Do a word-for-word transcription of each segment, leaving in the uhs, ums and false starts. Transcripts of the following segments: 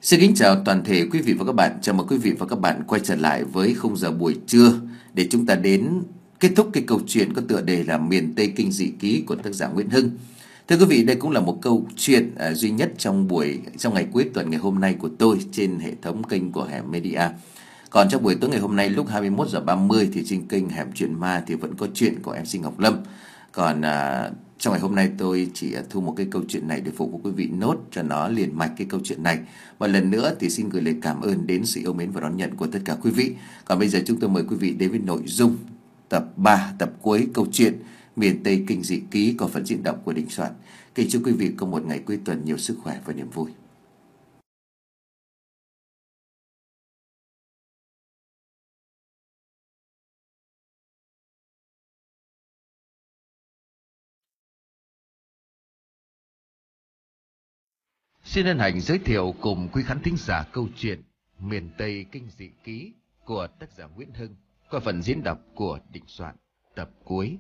Xin kính chào toàn thể quý vị và các bạn. Chào mừng quý vị và các bạn quay trở lại với khung giờ buổi trưa để chúng ta đến kết thúc cái câu chuyện có tựa đề là Miền Tây Kinh Dị Ký của tác giả Nguyễn Hưng. Thưa quý vị, đây cũng là một câu chuyện à, duy nhất trong buổi trong ngày cuối tuần ngày hôm nay của tôi trên hệ thống kênh của Hẻm Media. Còn trong buổi tối ngày hôm nay lúc hai mươi mốt giờ ba mươi thì trên kênh Hẻm Chuyện Ma thì vẫn có chuyện của em xê Ngọc Lâm. Còn à, trong ngày hôm nay tôi chỉ thu một cái câu chuyện này để phục vụ quý vị nốt cho nó liền mạch cái câu chuyện này. Một lần nữa thì xin gửi lời cảm ơn đến sự yêu mến và đón nhận của tất cả quý vị. Còn bây giờ chúng tôi mời quý vị đến với nội dung tập ba, tập cuối câu chuyện Miền Tây Kinh Dị Ký có phần diễn đọc của Đình Soạn. Kính chúc quý vị có một ngày cuối tuần nhiều sức khỏe và niềm vui. Xin hân hạnh giới thiệu cùng quý khán thính giả câu chuyện Miền Tây Kinh Dị Ký của tác giả Nguyễn Hưng qua phần diễn đọc của Đình Soạn, tập cuối.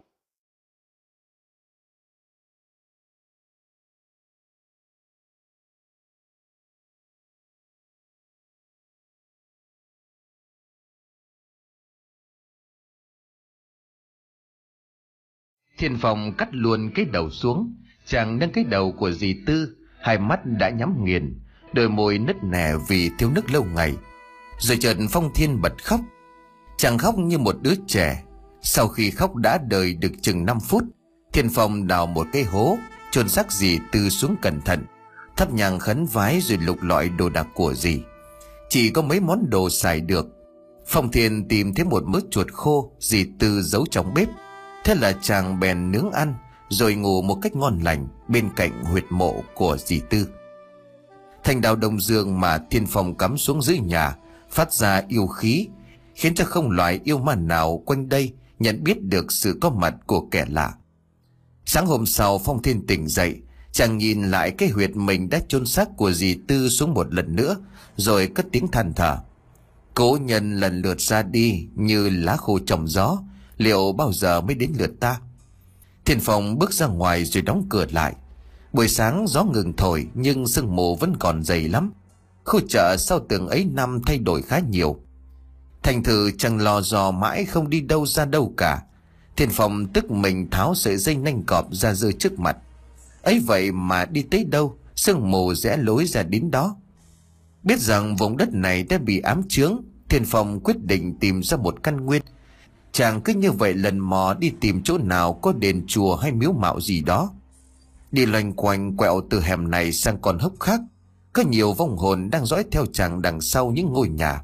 Thiên Phong cắt luôn cái đầu xuống, chàng nâng cái đầu của dì Tư, hai mắt đã nhắm nghiền, đôi môi nứt nẻ vì thiếu nước lâu ngày. Rồi chợt Phong Thiên bật khóc. Chàng khóc như một đứa trẻ. Sau khi khóc đã đời được chừng năm phút, Thiên Phong đào một cái hố, chôn xác dì Tư xuống cẩn thận, thắp nhang khấn vái rồi lục lọi đồ đạc của dì. Chỉ có mấy món đồ xài được. Phong Thiên tìm thấy một mớ chuột khô dì Tư giấu trong bếp. Thế là chàng bèn nướng ăn rồi ngủ một cách ngon lành bên cạnh huyệt mộ của dì Tư. Thanh đao đông dương mà Thiên Phong cắm xuống dưới nhà phát ra yêu khí, khiến cho không loài yêu ma nào quanh đây nhận biết được sự có mặt của kẻ lạ. Sáng hôm sau Phong Thiên tỉnh dậy, chàng nhìn lại cái huyệt mình đã chôn xác của dì Tư xuống một lần nữa, rồi cất tiếng than thở. Cố nhân lần lượt ra đi như lá khô trong gió, liệu bao giờ mới đến lượt ta? Thiên Phong bước ra ngoài rồi đóng cửa lại. Buổi sáng gió ngừng thổi nhưng sương mù vẫn còn dày lắm. Khu chợ sau từng ấy năm thay đổi khá nhiều. Thành thử chẳng lò dò mãi không đi đâu ra đâu cả. Thiên Phong tức mình tháo sợi dây nanh cọp ra giơ trước mặt. Ấy vậy mà đi tới đâu sương mù rẽ lối ra đến đó. Biết rằng vùng đất này đã bị ám chướng, Thiên Phong quyết định tìm ra một căn nguyên. Chàng cứ như vậy lần mò đi tìm chỗ nào có đền chùa hay miếu mạo gì đó. Đi loanh quanh quẹo từ hẻm này sang con hốc khác, có nhiều vong hồn đang dõi theo chàng đằng sau những ngôi nhà,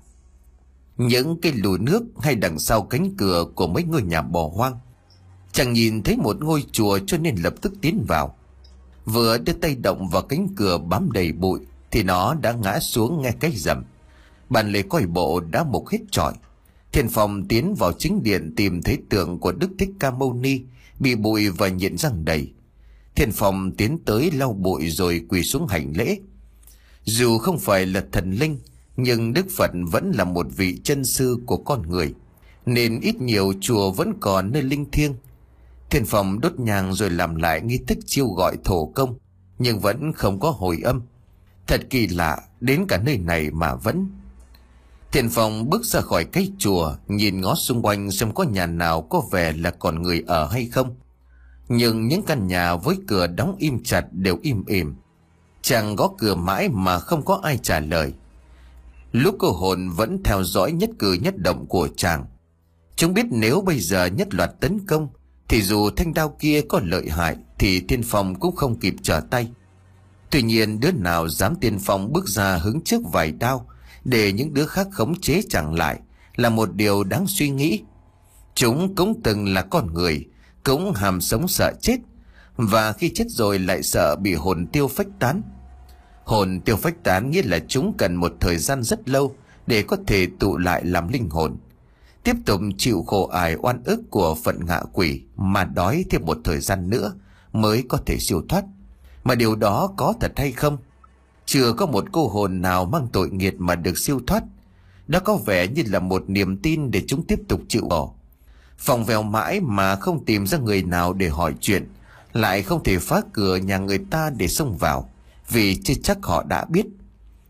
những cái lùi nước hay đằng sau cánh cửa của mấy ngôi nhà bỏ hoang. Chàng nhìn thấy một ngôi chùa cho nên lập tức tiến vào. Vừa đưa tay động vào cánh cửa bám đầy bụi thì nó đã ngã xuống nghe cái rầm. Bàn lề coi bộ đã mục hết trọi. Thiên Phong tiến vào chính điện tìm thấy tượng của Đức Thích Ca Mâu Ni bị bụi và nhện răng đầy. Thiên Phong tiến tới lau bụi rồi quỳ xuống hành lễ. Dù không phải là thần linh, nhưng Đức Phật vẫn là một vị chân sư của con người, nên ít nhiều chùa vẫn còn nơi linh thiêng. Thiên Phong đốt nhang rồi làm lại nghi thức chiêu gọi thổ công, nhưng vẫn không có hồi âm. Thật kỳ lạ, đến cả nơi này mà vẫn. Thiên Phong bước ra khỏi cái chùa, nhìn ngó xung quanh xem có nhà nào có vẻ là còn người ở hay không. Nhưng những căn nhà với cửa đóng im chặt đều im ỉm. Chàng gõ cửa mãi mà không có ai trả lời. Lũ cô hồn vẫn theo dõi nhất cử nhất động của chàng. Chúng biết nếu bây giờ nhất loạt tấn công thì dù thanh đao kia có lợi hại thì Thiên Phong cũng không kịp trở tay. Tuy nhiên đứa nào dám tiên phong bước ra hứng trước vài đao để những đứa khác khống chế chàng lại là một điều đáng suy nghĩ. Chúng cũng từng là con người, cũng hàm sống sợ chết, và khi chết rồi lại sợ bị hồn tiêu phách tán. Hồn tiêu phách tán nghĩa là chúng cần một thời gian rất lâu để có thể tụ lại làm linh hồn, tiếp tục chịu khổ ải oan ức của phận ngạ quỷ mà đói thêm một thời gian nữa mới có thể siêu thoát. Mà điều đó có thật hay không? Chưa có một cô hồn nào mang tội nghiệt mà được siêu thoát. Đó có vẻ như là một niềm tin để chúng tiếp tục chịu bỏ. Phòng vèo mãi mà không tìm ra người nào để hỏi chuyện, lại không thể phá cửa nhà người ta để xông vào, vì chưa chắc họ đã biết.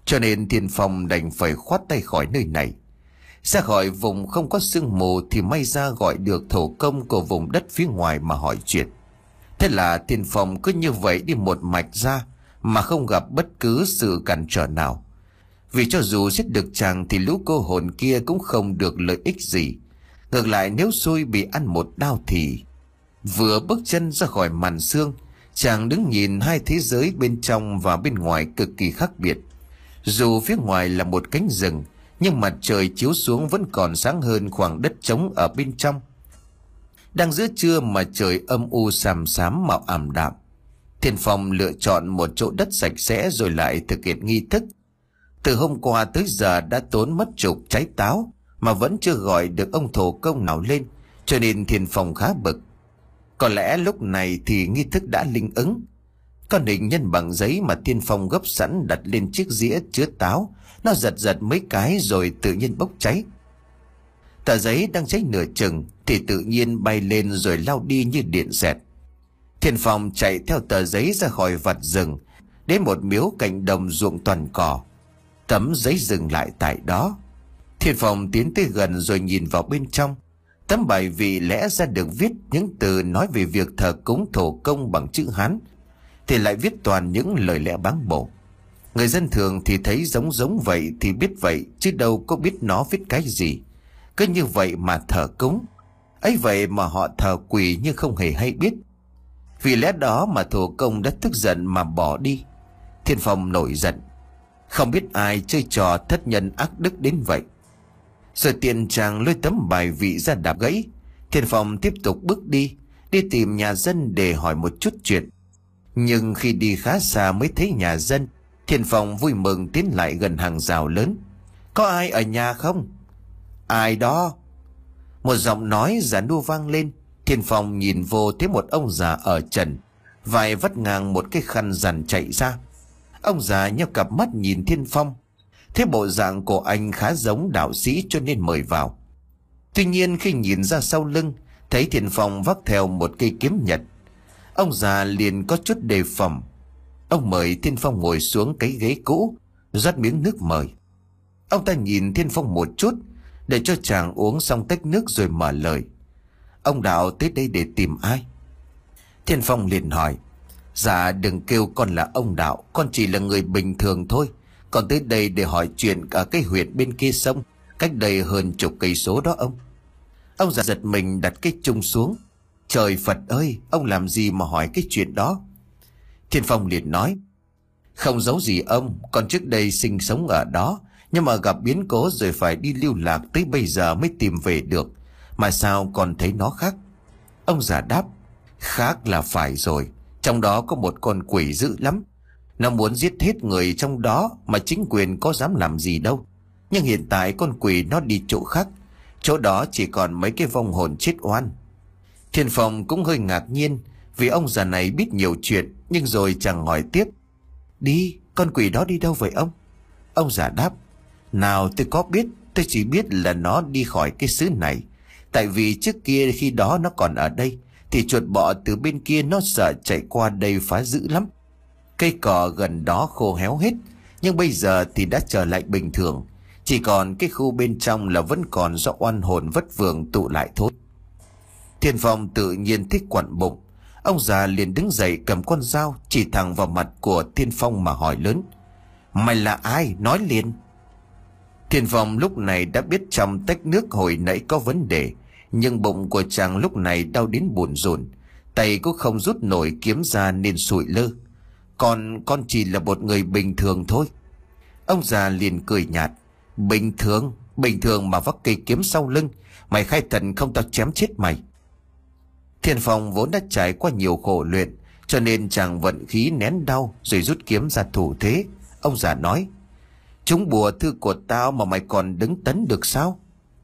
cho nên Thiên Phong đành phải khoát tay khỏi nơi này. Ra khỏi vùng không có sương mù thì may ra gọi được thổ công của vùng đất phía ngoài mà hỏi chuyện. Thế là Thiên Phong cứ như vậy đi một mạch ra mà không gặp bất cứ sự cản trở nào. Vì cho dù giết được chàng thì lũ cô hồn kia cũng không được lợi ích gì. Ngược lại nếu xui bị ăn một đao thì... Vừa bước chân ra khỏi màn sương, chàng đứng nhìn hai thế giới bên trong và bên ngoài cực kỳ khác biệt. Dù phía ngoài là một cánh rừng, nhưng mặt trời chiếu xuống vẫn còn sáng hơn khoảng đất trống ở bên trong. Đang giữa trưa mà trời âm u xám xám màu ảm đạm. Thiên Phong lựa chọn một chỗ đất sạch sẽ rồi lại thực hiện nghi thức. Từ hôm qua tới giờ đã tốn mất chục trái táo mà vẫn chưa gọi được ông thổ công nào lên, cho nên Thiên Phong khá bực. Có lẽ lúc này thì nghi thức đã linh ứng. Con hình nhân bằng giấy mà Thiên Phong gấp sẵn đặt lên chiếc dĩa chứa táo, nó giật giật mấy cái rồi tự nhiên bốc cháy. Tờ giấy đang cháy nửa chừng thì tự nhiên bay lên rồi lao đi như điện xẹt. Thiên Phong chạy theo tờ giấy ra khỏi vặt rừng, đến một miếu cạnh đồng ruộng toàn cỏ. Tấm giấy dừng lại tại đó. Thiên Phong tiến tới gần rồi nhìn vào bên trong. Tấm bài vị lẽ ra được viết những từ nói về việc thờ cúng thổ công bằng chữ Hán, thì lại viết toàn những lời lẽ báng bổ. Người dân thường thì thấy giống giống vậy thì biết vậy, chứ đâu có biết nó viết cái gì. Cứ như vậy mà thờ cúng. Ấy vậy mà họ thờ quỷ nhưng không hề hay biết. Vì lẽ đó mà thổ công đã tức giận mà bỏ đi. Thiên Phong nổi giận. Không biết ai chơi trò thất nhân ác đức đến vậy. Rồi tiền chàng lôi tấm bài vị ra đạp gãy. Thiên Phong tiếp tục bước đi, đi tìm nhà dân để hỏi một chút chuyện. Nhưng khi đi khá xa mới thấy nhà dân, Thiên Phong vui mừng tiến lại gần hàng rào lớn. Có ai ở nhà không? Ai đó? Một giọng nói già nua vang lên. Thiên Phong nhìn vô thấy một ông già ở trần, vai vắt ngang một cái khăn rằn chạy ra. Ông già nheo cặp mắt nhìn Thiên Phong. Thế bộ dạng của anh khá giống đạo sĩ cho nên mời vào. Tuy nhiên khi nhìn ra sau lưng, thấy Thiên Phong vác theo một cây kiếm nhật, ông già liền có chút đề phòng. Ông mời Thiên Phong ngồi xuống cái ghế cũ, rót miếng nước mời. Ông ta nhìn Thiên Phong một chút, để cho chàng uống xong tách nước rồi mở lời. Ông đạo tới đây để tìm ai? Thiên Phong liền hỏi. Dạ đừng kêu con là ông đạo, con chỉ là người bình thường thôi. Còn tới đây để hỏi chuyện ở cái huyện bên kia sông, cách đây hơn chục cây số đó ông. Ông già giật mình đặt cái chung xuống. Trời Phật ơi, ông làm gì mà hỏi cái chuyện đó? Thiên Phong liền nói. Không giấu gì ông, con trước đây sinh sống ở đó, nhưng mà gặp biến cố rồi phải đi lưu lạc tới bây giờ mới tìm về được. Mà sao con thấy nó khác? Ông già đáp. Khác là phải rồi, trong đó có một con quỷ dữ lắm. Nó muốn giết hết người trong đó mà chính quyền có dám làm gì đâu. Nhưng hiện tại con quỷ nó đi chỗ khác, chỗ đó chỉ còn mấy cái vong hồn chết oan. Thiên Phong cũng hơi ngạc nhiên vì ông già này biết nhiều chuyện, nhưng rồi chàng hỏi tiếp. Đi, con quỷ đó đi đâu vậy ông? Ông già đáp. Nào tôi có biết, tôi chỉ biết là nó đi khỏi cái xứ này. Tại vì trước kia khi đó nó còn ở đây, thì chuột bọ từ bên kia nó sợ chạy qua đây phá dữ lắm. Cây cỏ gần đó khô héo hết, nhưng bây giờ thì đã trở lại bình thường. Chỉ còn cái khu bên trong là vẫn còn do oan hồn vất vưởng tụ lại thôi. Thiên Phong tự nhiên thích quặn bụng. Ông già liền đứng dậy cầm con dao chỉ thẳng vào mặt của Thiên Phong mà hỏi lớn. Mày là ai? Nói liền. Thiên Phong lúc này đã biết trong tách nước hồi nãy có vấn đề, nhưng bụng của chàng lúc này đau đến buồn rùn, tay cũng không rút nổi kiếm ra nên sụi lơ. Con, con chỉ là một người bình thường thôi. Ông già liền cười nhạt. Bình thường? Bình thường mà vác cây kiếm sau lưng, mày khai thần không tao chém chết mày. Thiên Phong vốn đã trải qua nhiều khổ luyện, cho nên chàng vận khí nén đau rồi rút kiếm ra thủ thế. Ông già nói. Chúng bùa thư của tao mà mày còn đứng tấn được sao?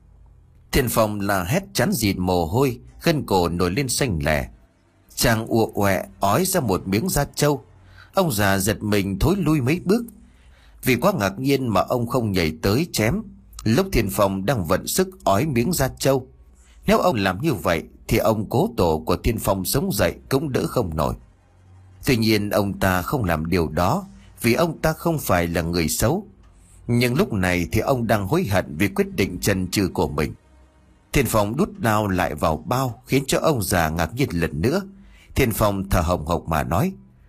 Thiên Phong là hét chán dịt mồ hôi, gân cổ nổi lên xanh lẻ. Chàng ùa ọe ói ra một miếng da trâu. Ông già giật mình thối lui mấy bước. Vì quá ngạc nhiên mà ông không nhảy tới chém lúc Thiên Phong đang vận sức ói miếng da trâu. Nếu ông làm như vậy thì ông cố tổ của Thiên Phong sống dậy cũng đỡ không nổi. Tuy nhiên ông ta không làm điều đó vì ông ta không phải là người xấu. Nhưng lúc này thì ông đang hối hận vì quyết định chần chừ của mình. Thiên Phong đút dao lại vào bao, khiến cho ông già ngạc nhiên lần nữa. Thiên Phong thở hồng hộc mà nói: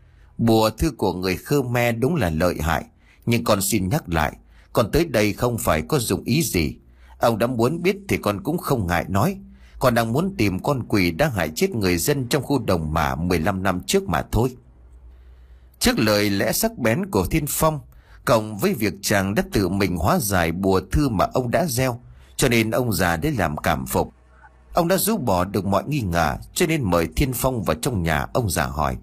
Bùa thư của người Khmer đúng là lợi hại, nhưng con xin nhắc lại, con tới đây không phải có dụng ý gì. Ông đã muốn biết thì con cũng không ngại nói. Con đang muốn tìm con quỷ đã hại chết người dân trong khu đồng mả mười lăm năm trước mà thôi. Trước lời lẽ sắc bén của Thiên Phong, cộng với việc chàng đã tự mình hóa giải bùa thư mà ông đã gieo, cho nên ông già để làm cảm phục. Ông đã rũ bỏ được mọi nghi ngờ, cho nên mời Thiên Phong vào trong nhà. Ông già hỏi: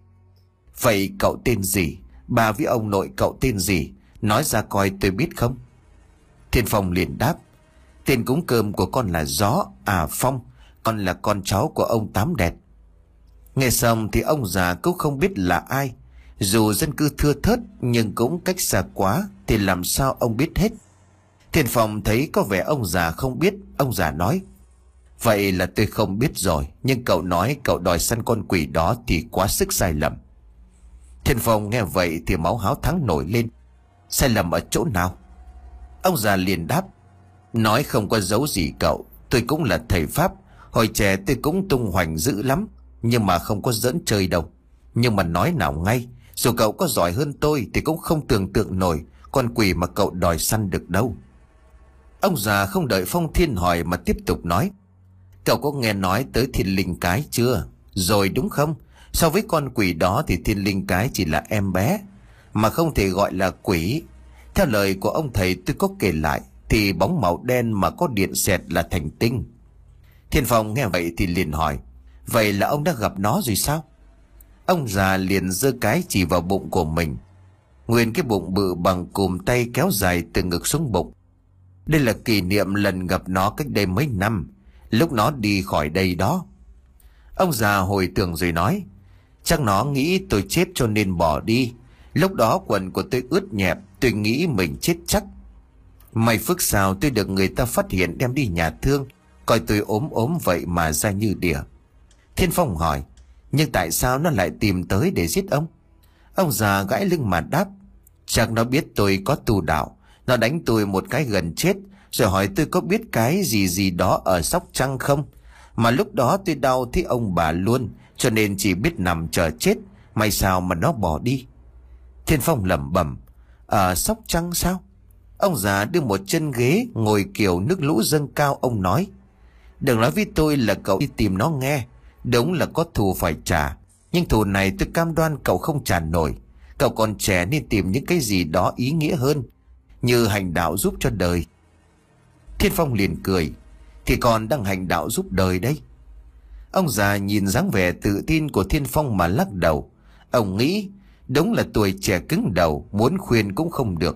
Vậy cậu tên gì? Bà với ông nội cậu tên gì? Nói ra coi tôi biết không? Thiên Phong liền đáp: Tên cúng cơm của con là Gió, à Phong. Con là con cháu của ông Tám Đẹt. Nghe xong thì ông già cũng không biết là ai. Dù dân cư thưa thớt nhưng cũng cách xa quá, thì làm sao ông biết hết? Thiên Phong thấy có vẻ ông già không biết. Ông già nói: Vậy là tôi không biết rồi, nhưng cậu nói cậu đòi săn con quỷ đó thì quá sức sai lầm. Thiên Phong nghe vậy thì máu háo thắng nổi lên. Sai lầm ở chỗ nào? Ông già liền đáp: Nói không có giấu gì cậu, tôi cũng là thầy Pháp. Hồi trẻ tôi cũng tung hoành dữ lắm, nhưng mà không có giỡn chơi đâu. Nhưng mà nói nào ngay, dù cậu có giỏi hơn tôi thì cũng không tưởng tượng nổi con quỷ mà cậu đòi săn được đâu. Ông già không đợi Phong Thiên hỏi mà tiếp tục nói: Cậu có nghe nói tới Thiên Linh Cái chưa? Rồi đúng không? So với con quỷ đó thì Thiên Linh Cái chỉ là em bé, mà không thể gọi là quỷ. Theo lời của ông thầy tôi có kể lại, thì bóng màu đen mà có điện xẹt là thành tinh. Thiên Phong nghe vậy thì liền hỏi: Vậy là ông đã gặp nó rồi sao? Ông già liền giơ cái chỉ vào bụng của mình. Nguyên cái bụng bự bằng cùm tay kéo dài từ ngực xuống bụng. Đây là kỷ niệm lần gặp nó cách đây mấy năm, lúc nó đi khỏi đây đó. Ông già hồi tưởng rồi nói: Chắc nó nghĩ tôi chết cho nên bỏ đi. Lúc đó quần của tôi ướt nhẹp, tôi nghĩ mình chết chắc. May phước sao tôi được người ta phát hiện đem đi nhà thương, coi tôi ốm ốm vậy mà ra như đỉa. Thiên Phong hỏi: Nhưng tại sao nó lại tìm tới để giết ông? Ông già gãi lưng mà đáp: Chắc nó biết tôi có tu đạo. Nó đánh tôi một cái gần chết, rồi hỏi tôi có biết cái gì gì đó ở Sóc Trăng không. Mà lúc đó tôi đau thấy ông bà luôn, cho nên chỉ biết nằm chờ chết. May sao mà nó bỏ đi. Thiên Phong lẩm bẩm: Ở Sóc Trăng sao? Ông già đưa một chân ghế ngồi kiểu nước lũ dâng cao. Ông nói: Đừng nói với tôi là cậu đi tìm nó nghe. Đúng là có thù phải trả, nhưng thù này tôi cam đoan cậu không trả nổi. Cậu còn trẻ nên tìm những cái gì đó ý nghĩa hơn, như hành đạo giúp cho đời. Thiên Phong liền cười: Thì còn đang hành đạo giúp đời đấy. Ông già nhìn dáng vẻ tự tin của Thiên Phong mà lắc đầu. Ông nghĩ đúng là tuổi trẻ cứng đầu, muốn khuyên cũng không được.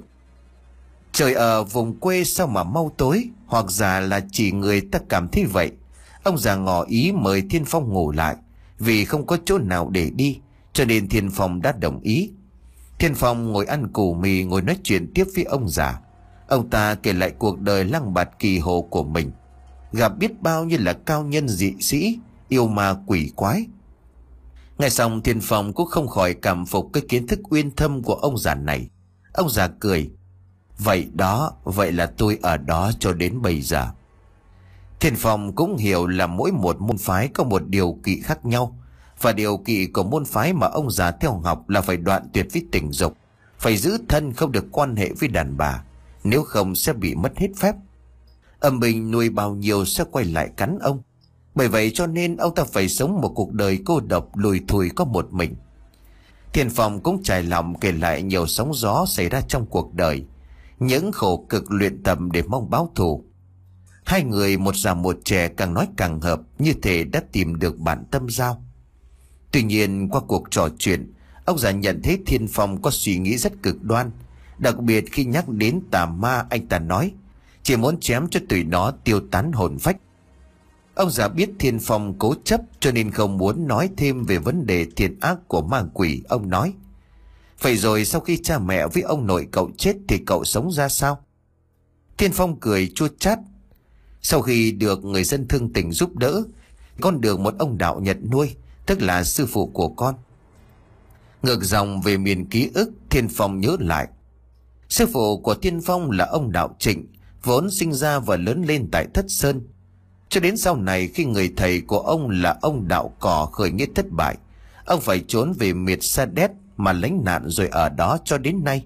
Trời ở vùng quê sao mà mau tối, hoặc giả là chỉ người ta cảm thấy vậy. Ông già ngỏ ý mời Thiên Phong ngủ lại, vì không có chỗ nào để đi, cho nên Thiên Phong đã đồng ý. Thiên Phong ngồi ăn củ mì, ngồi nói chuyện tiếp với ông già. Ông ta kể lại cuộc đời lăng bạt kỳ hồ của mình, gặp biết bao nhiêu là cao nhân dị sĩ, yêu ma quỷ quái. Nghe xong Thiên Phong cũng không khỏi cảm phục cái kiến thức uyên thâm của ông già này. Ông già cười: Vậy đó, vậy là tôi ở đó cho đến bây giờ. Thiên Phong cũng hiểu là mỗi một môn phái có một điều kỵ khác nhau, và điều kỵ của môn phái mà ông già theo học là phải đoạn tuyệt với tình dục, phải giữ thân không được quan hệ với đàn bà, nếu không sẽ bị mất hết phép. Âm binh nuôi bao nhiêu sẽ quay lại cắn ông. Bởi vậy cho nên ông ta phải sống một cuộc đời cô độc lùi thùi có một mình. Thiên Phong cũng trải lòng kể lại nhiều sóng gió xảy ra trong cuộc đời, những khổ cực luyện tập để mong báo thù. Hai người một già một trẻ càng nói càng hợp, như thể đã tìm được bản tâm giao. Tuy nhiên qua cuộc trò chuyện, ông già nhận thấy Thiên Phong có suy nghĩ rất cực đoan. Đặc biệt khi nhắc đến tà ma, anh ta nói chỉ muốn chém cho tụi nó tiêu tán hồn phách. Ông già biết Thiên Phong cố chấp, cho nên không muốn nói thêm về vấn đề thiện ác của ma quỷ. Ông nói: Vậy rồi sau khi cha mẹ với ông nội cậu chết thì cậu sống ra sao? Thiên Phong cười chua chát: Sau khi được người dân thương tình giúp đỡ, con được một ông đạo Nhật nuôi, tức là sư phụ của con. Ngược dòng về miền ký ức, Thiên Phong nhớ lại. Sư phụ của Thiên Phong là ông Đạo Trịnh, vốn sinh ra và lớn lên tại Thất Sơn. Cho đến sau này, khi người thầy của ông là ông Đạo Cỏ khởi nghĩa thất bại, ông phải trốn về miệt Sa Đéc mà lánh nạn rồi ở đó cho đến nay.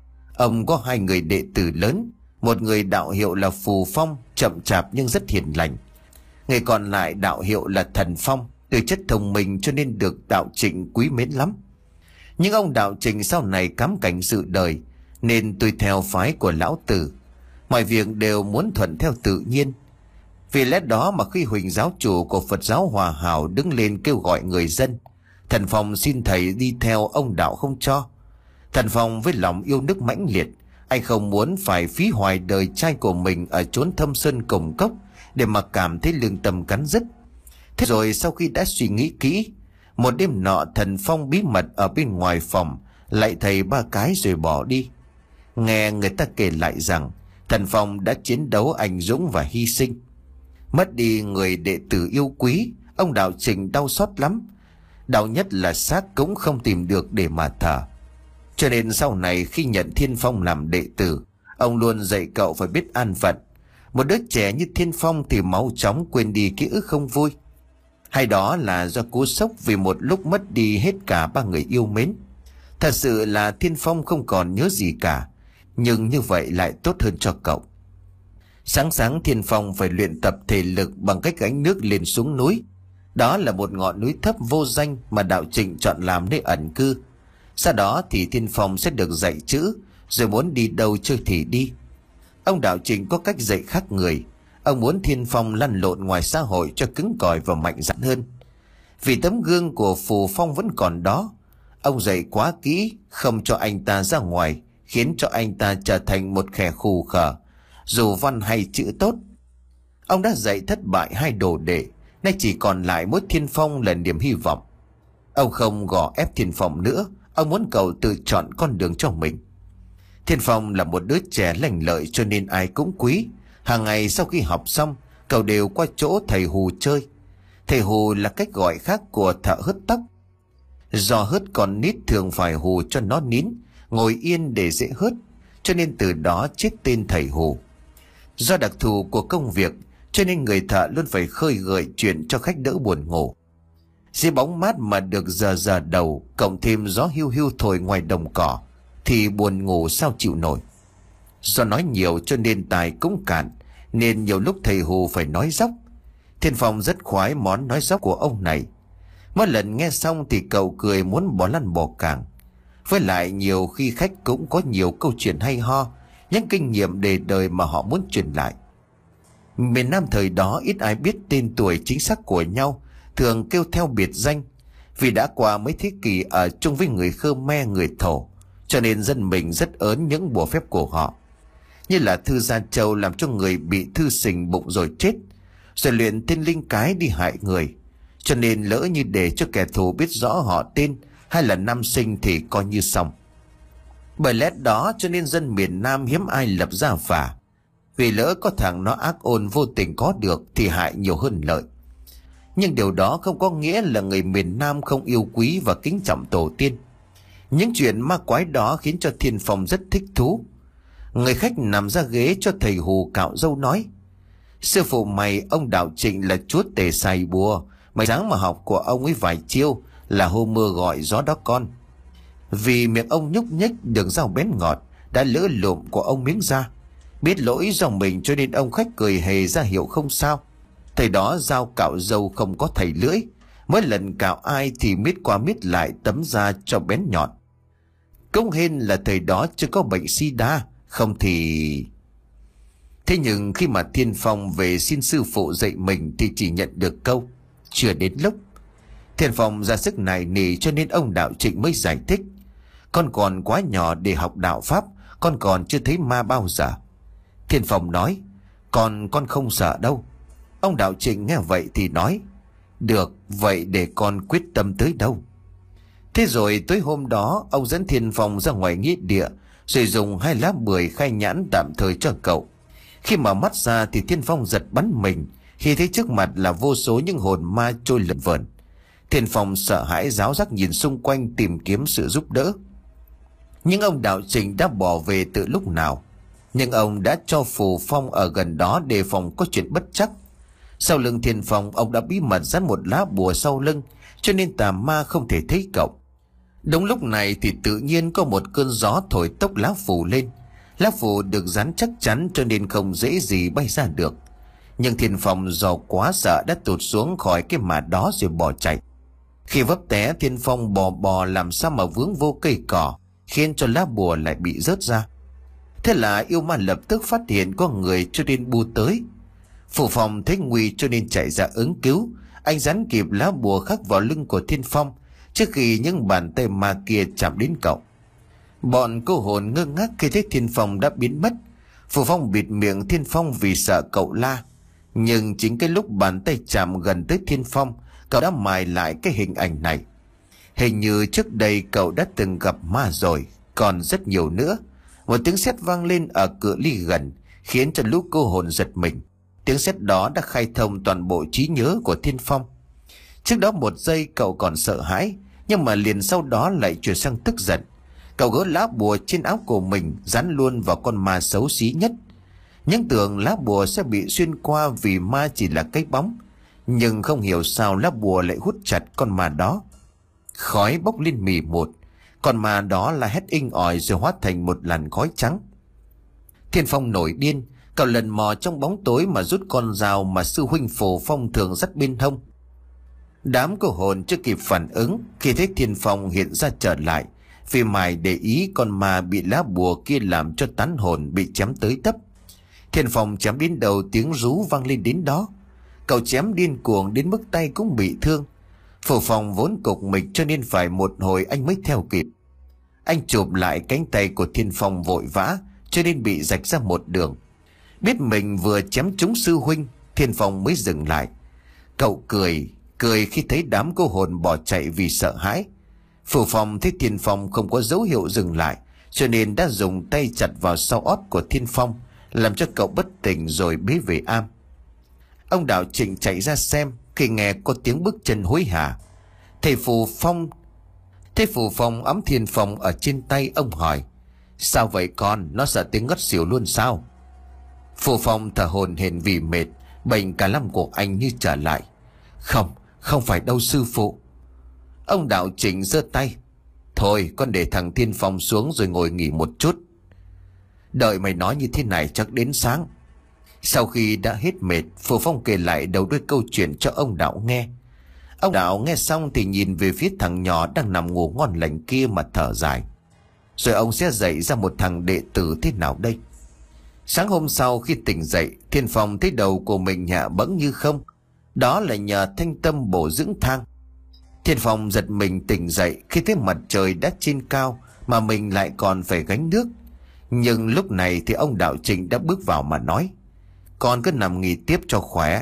Ông có hai người đệ tử lớn, một người đạo hiệu là Phù Phong, chậm chạp nhưng rất hiền lành. Người còn lại đạo hiệu là Thần Phong, từ chất thông minh cho nên được Đạo Trịnh quý mến lắm. Nhưng ông Đạo Trịnh sau này cám cảnh sự đời, nên tôi theo phái của lão tử. Mọi việc đều muốn thuận theo tự nhiên. Vì lẽ đó mà khi Huỳnh giáo chủ của Phật giáo Hòa Hảo đứng lên kêu gọi người dân, Thần Phong xin thầy đi theo ông Đạo không cho. Thần Phong với lòng yêu nước mãnh liệt, anh không muốn phải phí hoài đời trai của mình ở chốn thâm sơn cùng cốc để mà cảm thấy lương tâm cắn rứt. Thế rồi sau khi đã suy nghĩ kỹ, một đêm nọ Thần Phong bí mật ở bên ngoài phòng lạy thầy ba cái rồi bỏ đi. Nghe người ta kể lại rằng Thần Phong đã chiến đấu anh dũng và hy sinh. Mất đi người đệ tử yêu quý, ông Đạo Trịnh đau xót lắm. Đau nhất là xác cũng không tìm được để mà thở. Cho nên sau này khi nhận Thiên Phong làm đệ tử, ông luôn dạy cậu phải biết an phận. Một đứa trẻ như Thiên Phong thì máu chóng quên đi ký ức không vui, hay đó là do cú sốc vì một lúc mất đi hết cả ba người yêu mến. Thật sự là Thiên Phong không còn nhớ gì cả, nhưng như vậy lại tốt hơn cho cậu. Sáng sáng Thiên Phong phải luyện tập thể lực bằng cách gánh nước lên xuống núi. Đó là một ngọn núi thấp vô danh mà Đạo Trịnh chọn làm nơi ẩn cư. Sau đó thì Thiên Phong sẽ được dạy chữ, rồi muốn đi đâu chơi thì đi. Ông Đạo Trịnh có cách dạy khác người. Ông muốn Thiên Phong lăn lộn ngoài xã hội cho cứng cỏi và mạnh dạn hơn. Vì tấm gương của Phù Phong vẫn còn đó, ông dạy quá kỹ, không cho anh ta ra ngoài, khiến cho anh ta trở thành một kẻ khù khờ, dù văn hay chữ tốt. Ông đã dạy thất bại hai đồ đệ, nay chỉ còn lại mỗi Thiên Phong là niềm hy vọng. Ông không gò ép Thiên Phong nữa, ông muốn cậu tự chọn con đường cho mình. Thiên Phong là một đứa trẻ lành lợi cho nên ai cũng quý. Hàng ngày sau khi học xong, cậu đều qua chỗ thầy Hù chơi. Thầy Hù là cách gọi khác của thợ hớt tóc. Do hớt con nít thường phải hù cho nó nín, ngồi yên để dễ hớt, cho nên từ đó chết tên thầy Hù. Do đặc thù của công việc, cho nên người thợ luôn phải khơi gợi chuyện cho khách đỡ buồn ngủ. Dưới bóng mát mà được giờ giờ đầu, cộng thêm gió hiu hiu thổi ngoài đồng cỏ, thì buồn ngủ sao chịu nổi. Do nói nhiều cho nên tài cũng cạn, nên nhiều lúc thầy Hù phải nói dóc. Thiên Phong rất khoái món nói dóc của ông này. Mỗi lần nghe xong thì cậu cười muốn bỏ lăn bỏ càng. Với lại nhiều khi khách cũng có nhiều câu chuyện hay ho, những kinh nghiệm đề đời mà họ muốn truyền lại. Miền Nam thời đó ít ai biết tên tuổi chính xác của nhau, thường kêu theo biệt danh. Vì đã qua mấy thế kỷ ở chung với người Khmer, người Thổ, cho nên dân mình rất ớn những bùa phép của họ. Như là Thư Gia Châu làm cho người bị thư sình bụng rồi chết, rồi luyện tên linh cái đi hại người. Cho nên lỡ như để cho kẻ thù biết rõ họ tên hay là năm sinh thì coi như xong. Bởi lẽ đó cho nên dân miền Nam hiếm ai lập ra phả. Vì lỡ có thằng nó ác ôn vô tình có được thì hại nhiều hơn lợi. Nhưng điều đó không có nghĩa là người miền Nam không yêu quý và kính trọng tổ tiên. Những chuyện ma quái đó khiến cho Thiên Phong rất thích thú. Người khách nằm ra ghế cho thầy Hù cạo râu nói: Sư phụ mày, ông Đạo Trịnh là chúa tể xài bùa. Mày sáng mà học của ông ấy vài chiêu là hô mưa gọi gió đó con. Vì miệng ông nhúc nhích đường dao bén ngọt, đã lỡ lụm của ông miếng da. Biết lỗi do mình cho nên ông khách cười hề ra hiệu không sao. Thầy đó dao cạo râu không có thầy lưỡi, mỗi lần cạo ai thì miết qua miết lại tấm da cho bén nhọn. Cũng hên là thời đó chưa có bệnh sida, không thì... Thế nhưng khi mà Thiên Phong về xin sư phụ dạy mình thì chỉ nhận được câu chưa đến lúc. Thiên Phong ra sức nài nỉ cho nên ông Đạo Trịnh mới giải thích: Con còn quá nhỏ để học đạo pháp, con còn chưa thấy ma bao giờ. Thiên Phong nói: Con con không sợ đâu. Ông Đạo Trịnh nghe vậy thì nói: Được, vậy để con quyết tâm tới đâu. Thế rồi tối hôm đó ông dẫn Thiên Phong ra ngoài nghĩa địa, rồi dùng hai lá bưởi khai nhãn tạm thời cho cậu. Khi mở mắt ra thì Thiên Phong giật bắn mình khi thấy trước mặt là vô số những hồn ma trôi lẩn vẩn. Thiên Phong sợ hãi ráo rắc nhìn xung quanh tìm kiếm sự giúp đỡ. Nhưng ông đạo Trình đã bỏ về từ lúc nào. Nhưng ông đã cho Phù Phong ở gần đó đề phòng có chuyện bất trắc. Sau lưng Thiên Phong, ông đã bí mật dán một lá bùa sau lưng, cho nên tà ma không thể thấy cậu. Đúng lúc này thì tự nhiên có một cơn gió thổi tốc lá phù lên. Lá phù được dán chắc chắn cho nên không dễ gì bay ra được. Nhưng Thiên Phong do quá sợ đã tụt xuống khỏi cái mả đó rồi bỏ chạy. Khi vấp té, Thiên Phong bò bò làm sao mà vướng vô cây cỏ, khiến cho lá bùa lại bị rớt ra. Thế là yêu ma lập tức phát hiện có người cho nên bu tới. Phù Phong thấy nguy cho nên chạy ra ứng cứu. Anh dán kịp lá bùa khắc vào lưng của Thiên Phong trước khi những bàn tay ma kia chạm đến cậu. Bọn cô hồn ngơ ngác khi thấy Thiên Phong đã biến mất. Phù Phong bịt miệng Thiên Phong vì sợ cậu la. Nhưng chính cái lúc bàn tay chạm gần tới Thiên Phong, cậu đã mài lại cái hình ảnh này. Hình như trước đây cậu đã từng gặp ma rồi, còn rất nhiều nữa. Một tiếng sét vang lên ở cự ly gần, khiến cho lũ cô hồn giật mình. Tiếng sét đó đã khai thông toàn bộ trí nhớ của Thiên Phong. Trước đó một giây cậu còn sợ hãi, nhưng mà liền sau đó lại chuyển sang tức giận. Cậu gỡ lá bùa trên áo của mình dán luôn vào con ma xấu xí nhất. Những tưởng lá bùa sẽ bị xuyên qua vì ma chỉ là cái bóng, nhưng không hiểu sao lá bùa lại hút chặt con ma đó. Khói bốc lên mì một, con ma đó là hét inh ỏi rồi hóa thành một làn khói trắng. Thiên Phong nổi điên, cậu lần mò trong bóng tối mà rút con dao mà sư huynh Phù Phong thường dắt bên hông. Đám cô hồn chưa kịp phản ứng khi thấy Thiên Phong hiện ra trở lại, vì mải để ý con ma bị lá bùa kia làm cho tán hồn bị chém tới tấp. Thiên Phong chém đến đầu tiếng rú vang lên đến đó. Cậu chém điên cuồng đến mức tay cũng bị thương. Phù Phong vốn cục mịch cho nên phải một hồi anh mới theo kịp. Anh chụp lại cánh tay của Thiên Phong vội vã cho nên bị rạch ra một đường. Biết mình vừa chém trúng sư huynh, Thiên Phong mới dừng lại. Cậu cười, cười khi thấy đám cô hồn bỏ chạy vì sợ hãi. Phù Phong thấy Thiên Phong không có dấu hiệu dừng lại, cho nên đã dùng tay chặt vào sau ót của Thiên Phong, làm cho cậu bất tỉnh rồi bế về am. Ông đạo Trịnh chạy ra xem, khi nghe có tiếng bước chân hối hả. Thầy Phù Phong Thế Phù Phong ấm Thiên Phong ở trên tay, ông hỏi: Sao vậy con, nó sợ tiếng ngất xỉu luôn sao? Phù Phong thở hổn hển vì mệt, bệnh cả lâm của anh như trở lại. Không, không phải đâu sư phụ. Ông đạo Trịnh giơ tay: Thôi con để thằng Thiên Phong xuống rồi ngồi nghỉ một chút. Đợi mày nói như thế này chắc đến sáng. Sau khi đã hết mệt, Phù Phong kể lại đầu đuôi câu chuyện cho ông đạo nghe. Ông đạo nghe xong thì nhìn về phía thằng nhỏ đang nằm ngủ ngon lành kia mà thở dài. Rồi ông sẽ dạy ra một thằng đệ tử thế nào đây? Sáng hôm sau khi tỉnh dậy, Thiên Phong thấy đầu của mình nhẹ bẫng như không. Đó là nhờ thanh tâm bổ dưỡng thang. Thiên Phong giật mình tỉnh dậy khi thấy mặt trời đã trên cao mà mình lại còn phải gánh nước. Nhưng lúc này thì ông đạo Trịnh đã bước vào mà nói: Con cứ nằm nghỉ tiếp cho khỏe.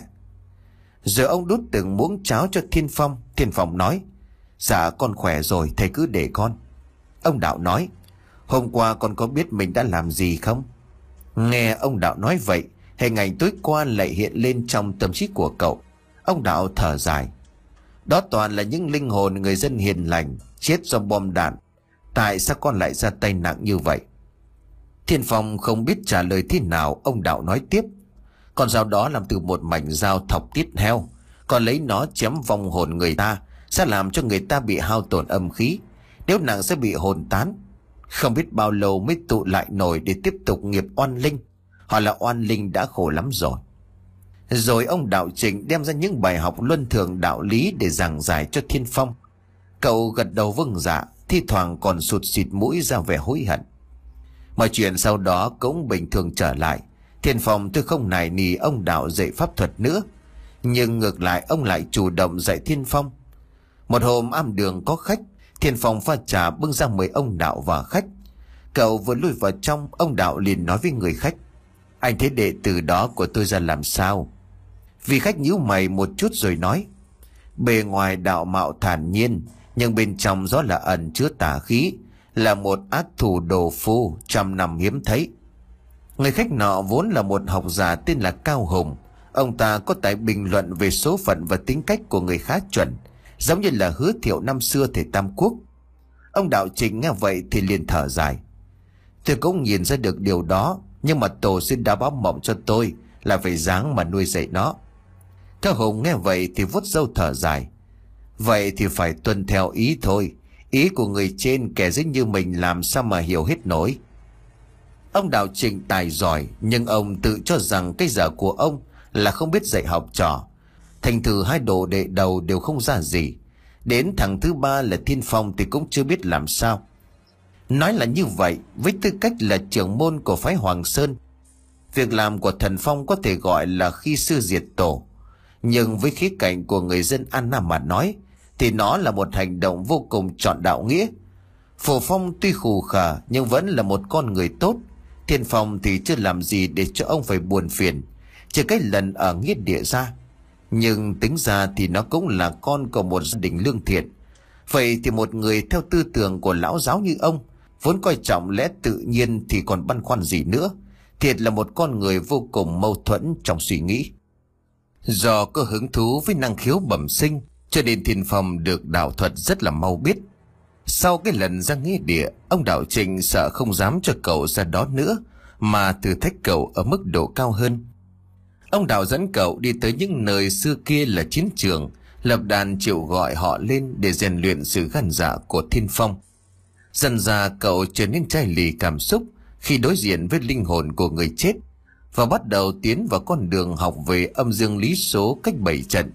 Rồi ông đút từng muỗng cháo cho Thiên Phong. Thiên Phong nói: Dạ con khỏe rồi, thầy cứ để con. Ông đạo nói: Hôm qua con có biết mình đã làm gì không? Nghe ông đạo nói vậy, hình ảnh tối qua lại hiện lên trong tâm trí của cậu. Ông đạo thở dài: Đó toàn là những linh hồn người dân hiền lành chết do bom đạn. Tại sao con lại ra tay nặng như vậy? Thiên Phong không biết trả lời thế nào. Ông đạo nói tiếp: Con dao đó làm từ một mảnh dao thọc tiết heo. Con lấy nó chém vong hồn người ta sẽ làm cho người ta bị hao tổn âm khí. Nếu nặng sẽ bị hồn tán. Không biết bao lâu mới tụ lại nổi để tiếp tục nghiệp oan linh. Họ là oan linh đã khổ lắm rồi. Rồi ông đạo Trịnh đem ra những bài học luân thường đạo lý để giảng giải cho Thiên Phong. Cậu gật đầu vâng dạ, thi thoảng còn sụt xịt mũi ra vẻ hối hận. Mọi chuyện sau đó cũng bình thường trở lại. Thiên Phong tôi không nài nỉ ông đạo dạy pháp thuật nữa, nhưng ngược lại ông lại chủ động dạy Thiên Phong. Một hôm am đường có khách, Thiên Phong pha trà bưng ra mời ông đạo và khách. Cậu vừa lui vào trong, ông đạo liền nói với người khách: Anh thấy đệ tử đó của tôi ra làm sao? Vị khách nhíu mày một chút rồi nói: Bề ngoài đạo mạo thản nhiên, nhưng bên trong rõ là ẩn chứa tà khí, là một ác thủ đồ phu trăm năm hiếm thấy. Người khách nọ vốn là một học giả tên là Cao Hùng. Ông ta có tài bình luận về số phận và tính cách của người khá chuẩn, giống như là Hứa Thiệu năm xưa thời Tam Quốc. Ông đạo Trịnh nghe vậy thì liền thở dài. Tôi cũng nhìn ra được điều đó, nhưng mà tổ xin đã báo mộng cho tôi là phải ráng mà nuôi dạy nó. Cao Hùng nghe vậy thì vuốt râu thở dài. Vậy thì phải tuân theo ý thôi. Ý của người trên kẻ dưới như mình làm sao mà hiểu hết nổi. Ông đạo Trịnh tài giỏi, nhưng ông tự cho rằng cái dở của ông là không biết dạy học trò. Thành thử hai đồ đệ đầu đều không ra gì. Đến thằng thứ ba là Thiên Phong thì cũng chưa biết làm sao. Nói là như vậy, với tư cách là trưởng môn của phái Hoàng Sơn, việc làm của Thần Phong có thể gọi là khi sư diệt tổ. Nhưng với khía cạnh của người dân An Nam mà nói, thì nó là một hành động vô cùng trọn đạo nghĩa. Phổ Phong tuy khù khờ nhưng vẫn là một con người tốt. Thiên Phong thì chưa làm gì để cho ông phải buồn phiền, trừ cái lần ở nghĩa địa ra. Nhưng tính ra thì nó cũng là con của một gia đình lương thiện. Vậy thì một người theo tư tưởng của lão giáo như ông, vốn coi trọng lẽ tự nhiên thì còn băn khoăn gì nữa. Thiệt là một con người vô cùng mâu thuẫn trong suy nghĩ. Do có hứng thú với năng khiếu bẩm sinh, cho nên Thiên Phong được đạo thuật rất là mau biết. Sau cái lần ra nghĩa địa, ông đạo Trịnh sợ không dám cho cậu ra đó nữa, mà thử thách cậu ở mức độ cao hơn. Ông đạo dẫn cậu đi tới những nơi xưa kia là chiến trường, lập đàn triệu gọi họ lên để rèn luyện sự gan dạ của Thiên Phong. Dần dà cậu trở nên chai lì cảm xúc khi đối diện với linh hồn của người chết, và bắt đầu tiến vào con đường học về âm dương lý số cách bảy trận.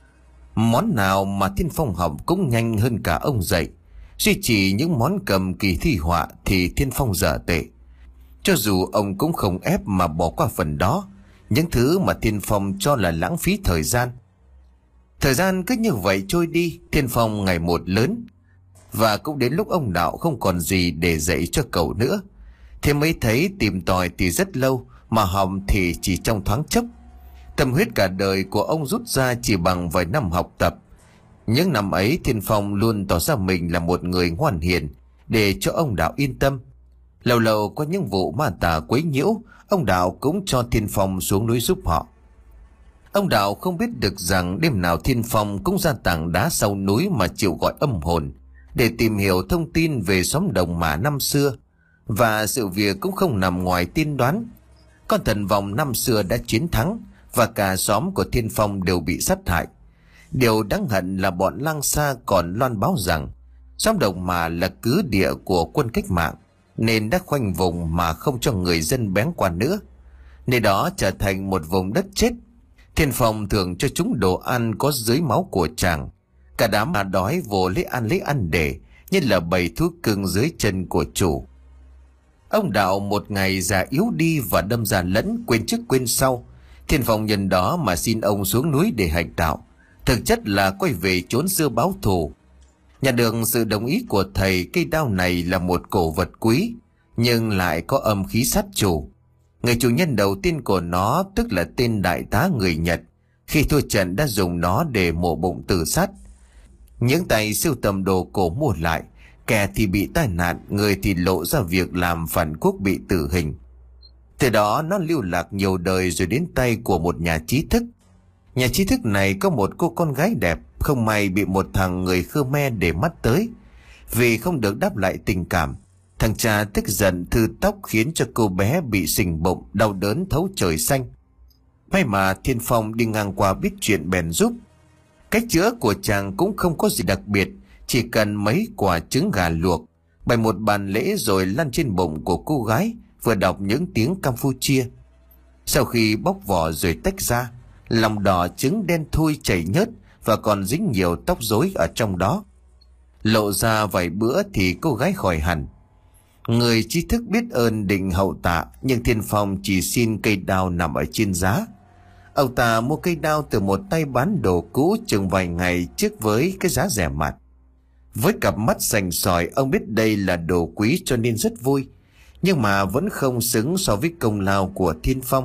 Món nào mà Thiên Phong học cũng nhanh hơn cả ông dạy. Duy chỉ những món cầm kỳ thi họa thì Thiên Phong dở tệ. Cho dù ông cũng không ép mà bỏ qua phần đó, những thứ mà Thiên Phong cho là lãng phí thời gian. Thời gian cứ như vậy trôi đi, Thiên Phong ngày một lớn, và cũng đến lúc ông đạo không còn gì để dạy cho cậu nữa. Thế mới thấy tìm tòi thì rất lâu, mà học thì chỉ trong thoáng chốc. Tâm huyết cả đời của ông rút ra chỉ bằng vài năm học tập. Những năm ấy Thiên Phong luôn tỏ ra mình là một người ngoan hiền, để cho ông đạo yên tâm. Lâu lâu có những vụ ma tà quấy nhiễu, ông đạo cũng cho Thiên Phong xuống núi giúp họ. Ông đạo không biết được rằng đêm nào Thiên Phong cũng ra tảng đá sau núi mà chịu gọi âm hồn, để tìm hiểu thông tin về xóm Đồng Mã năm xưa. Và sự việc cũng không nằm ngoài tiên đoán. Con thần vòng năm xưa đã chiến thắng, và cả xóm của Thiên Phong đều bị sát hại. Điều đáng hận là bọn Lang Sa còn loan báo rằng xóm Đồng Mã là cứ địa của quân cách mạng, nên đã khoanh vùng mà không cho người dân bén qua nữa. Nơi đó trở thành một vùng đất chết. Thiên Phong thường cho chúng đồ ăn có dưới máu của chàng. Cả đám mà đói vồ lấy ăn lấy ăn để, như là bầy thú cưng dưới chân của chủ. Ông đạo một ngày già yếu đi và đâm ra lẫn, quên trước quên sau. Thiên Phong nhân đó mà xin ông xuống núi để hành đạo, thực chất là quay về chốn xưa báo thù. Nhận được sự đồng ý của thầy, cây đao này là một cổ vật quý, nhưng lại có âm khí sát chủ. Người chủ nhân đầu tiên của nó, tức là tên đại tá người Nhật, khi thua trận đã dùng nó để mổ bụng tự sát. Những tay sưu tầm đồ cổ mua lại, kẻ thì bị tai nạn, người thì lộ ra việc làm phản quốc bị tử hình. Từ đó nó lưu lạc nhiều đời rồi đến tay của một nhà trí thức. Nhà trí thức này có một cô con gái đẹp, không may bị một thằng người Khmer để mắt tới. Vì không được đáp lại tình cảm, thằng cha tức giận thư tóc khiến cho cô bé bị sình bụng, đau đớn thấu trời xanh. May mà Thiên Phong đi ngang qua biết chuyện bèn giúp. Cách chữa của chàng cũng không có gì đặc biệt, chỉ cần mấy quả trứng gà luộc, bày một bàn lễ rồi lăn trên bụng của cô gái, vừa đọc những tiếng Campuchia. Sau khi bóc vỏ rồi tách ra, lòng đỏ trứng đen thui chảy nhớt và còn dính nhiều tóc rối ở trong đó. Lộ ra vài bữa thì cô gái khỏi hẳn. Người trí thức biết ơn định hậu tạ, nhưng Thiên Phong chỉ xin cây đao nằm ở trên giá. Ông ta mua cây đao từ một tay bán đồ cũ chừng vài ngày trước với cái giá rẻ mạt. Với cặp mắt sành sỏi, ông biết đây là đồ quý cho nên rất vui, nhưng mà vẫn không xứng so với công lao của Thiên Phong.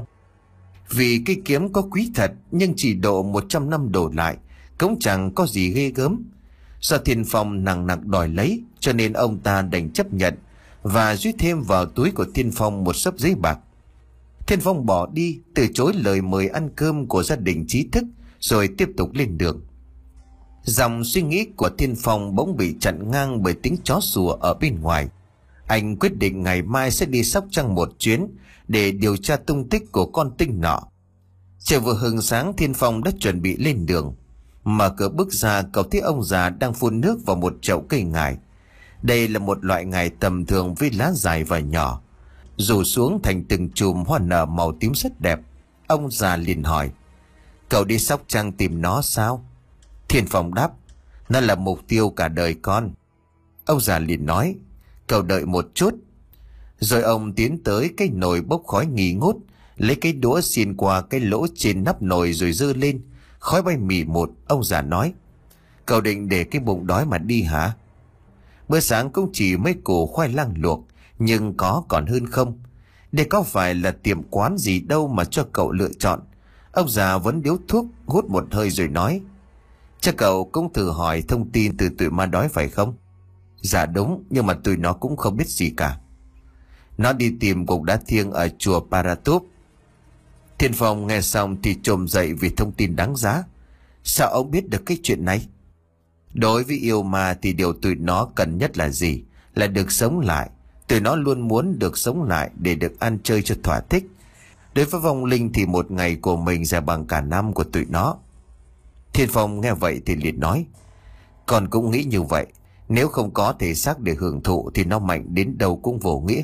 Vì cây kiếm có quý thật, nhưng chỉ độ một trăm năm đổ lại cũng chẳng có gì ghê gớm. Do Thiên Phong nặng nặc đòi lấy, cho nên ông ta đành chấp nhận và duy thêm vào túi của Thiên Phong một xấp giấy bạc. Thiên Phong bỏ đi, từ chối lời mời ăn cơm của gia đình trí thức, rồi tiếp tục lên đường. Dòng suy nghĩ của Thiên Phong bỗng bị chặn ngang bởi tiếng chó sủa ở bên ngoài. Anh quyết định ngày mai sẽ đi Sóc Trăng một chuyến để điều tra tung tích của con tinh nọ. Trời vừa hừng sáng, Thiên Phong đã chuẩn bị lên đường. Mở cửa bước ra, cậu thấy ông già đang phun nước vào một chậu cây ngải. Đây là một loại ngải tầm thường với lá dài và nhỏ, rủ xuống thành từng chùm hoa nở màu tím rất đẹp. Ông già liền hỏi: "Cậu đi Sóc Trăng tìm nó sao?" Thiên Phong đáp: "Nó là mục tiêu cả đời con." Ông già liền nói: "Cậu đợi một chút." Rồi ông tiến tới cái nồi bốc khói nghi ngút, lấy cái đũa xiên qua cái lỗ trên nắp nồi rồi giơ lên. Khói bay mì một. Ông già nói: "Cậu định để cái bụng đói mà đi hả?" Bữa sáng cũng chỉ mấy củ khoai lang luộc, nhưng có còn hơn không. Đây có phải là tiệm quán gì đâu mà cho cậu lựa chọn. Ông già vẫn điếu thuốc, hút một hơi rồi nói: "Chắc cậu cũng thử hỏi thông tin từ tụi ma đói phải không?" "Dạ đúng, nhưng mà tụi nó cũng không biết gì cả. Nó đi tìm cục đá thiêng ở chùa Paratup." Thiên Phong nghe xong thì trồm dậy vì thông tin đáng giá. Sao ông biết được cái chuyện này? Đối với yêu ma thì điều tụi nó cần nhất là gì? Là được sống lại. Tụi nó luôn muốn được sống lại để được ăn chơi cho thỏa thích. Đối với vong linh thì một ngày của mình dài bằng cả năm của tụi nó. Thiên Phong nghe vậy thì liền nói: "Con cũng nghĩ như vậy. Nếu không có thể xác để hưởng thụ thì nó mạnh đến đâu cũng vô nghĩa."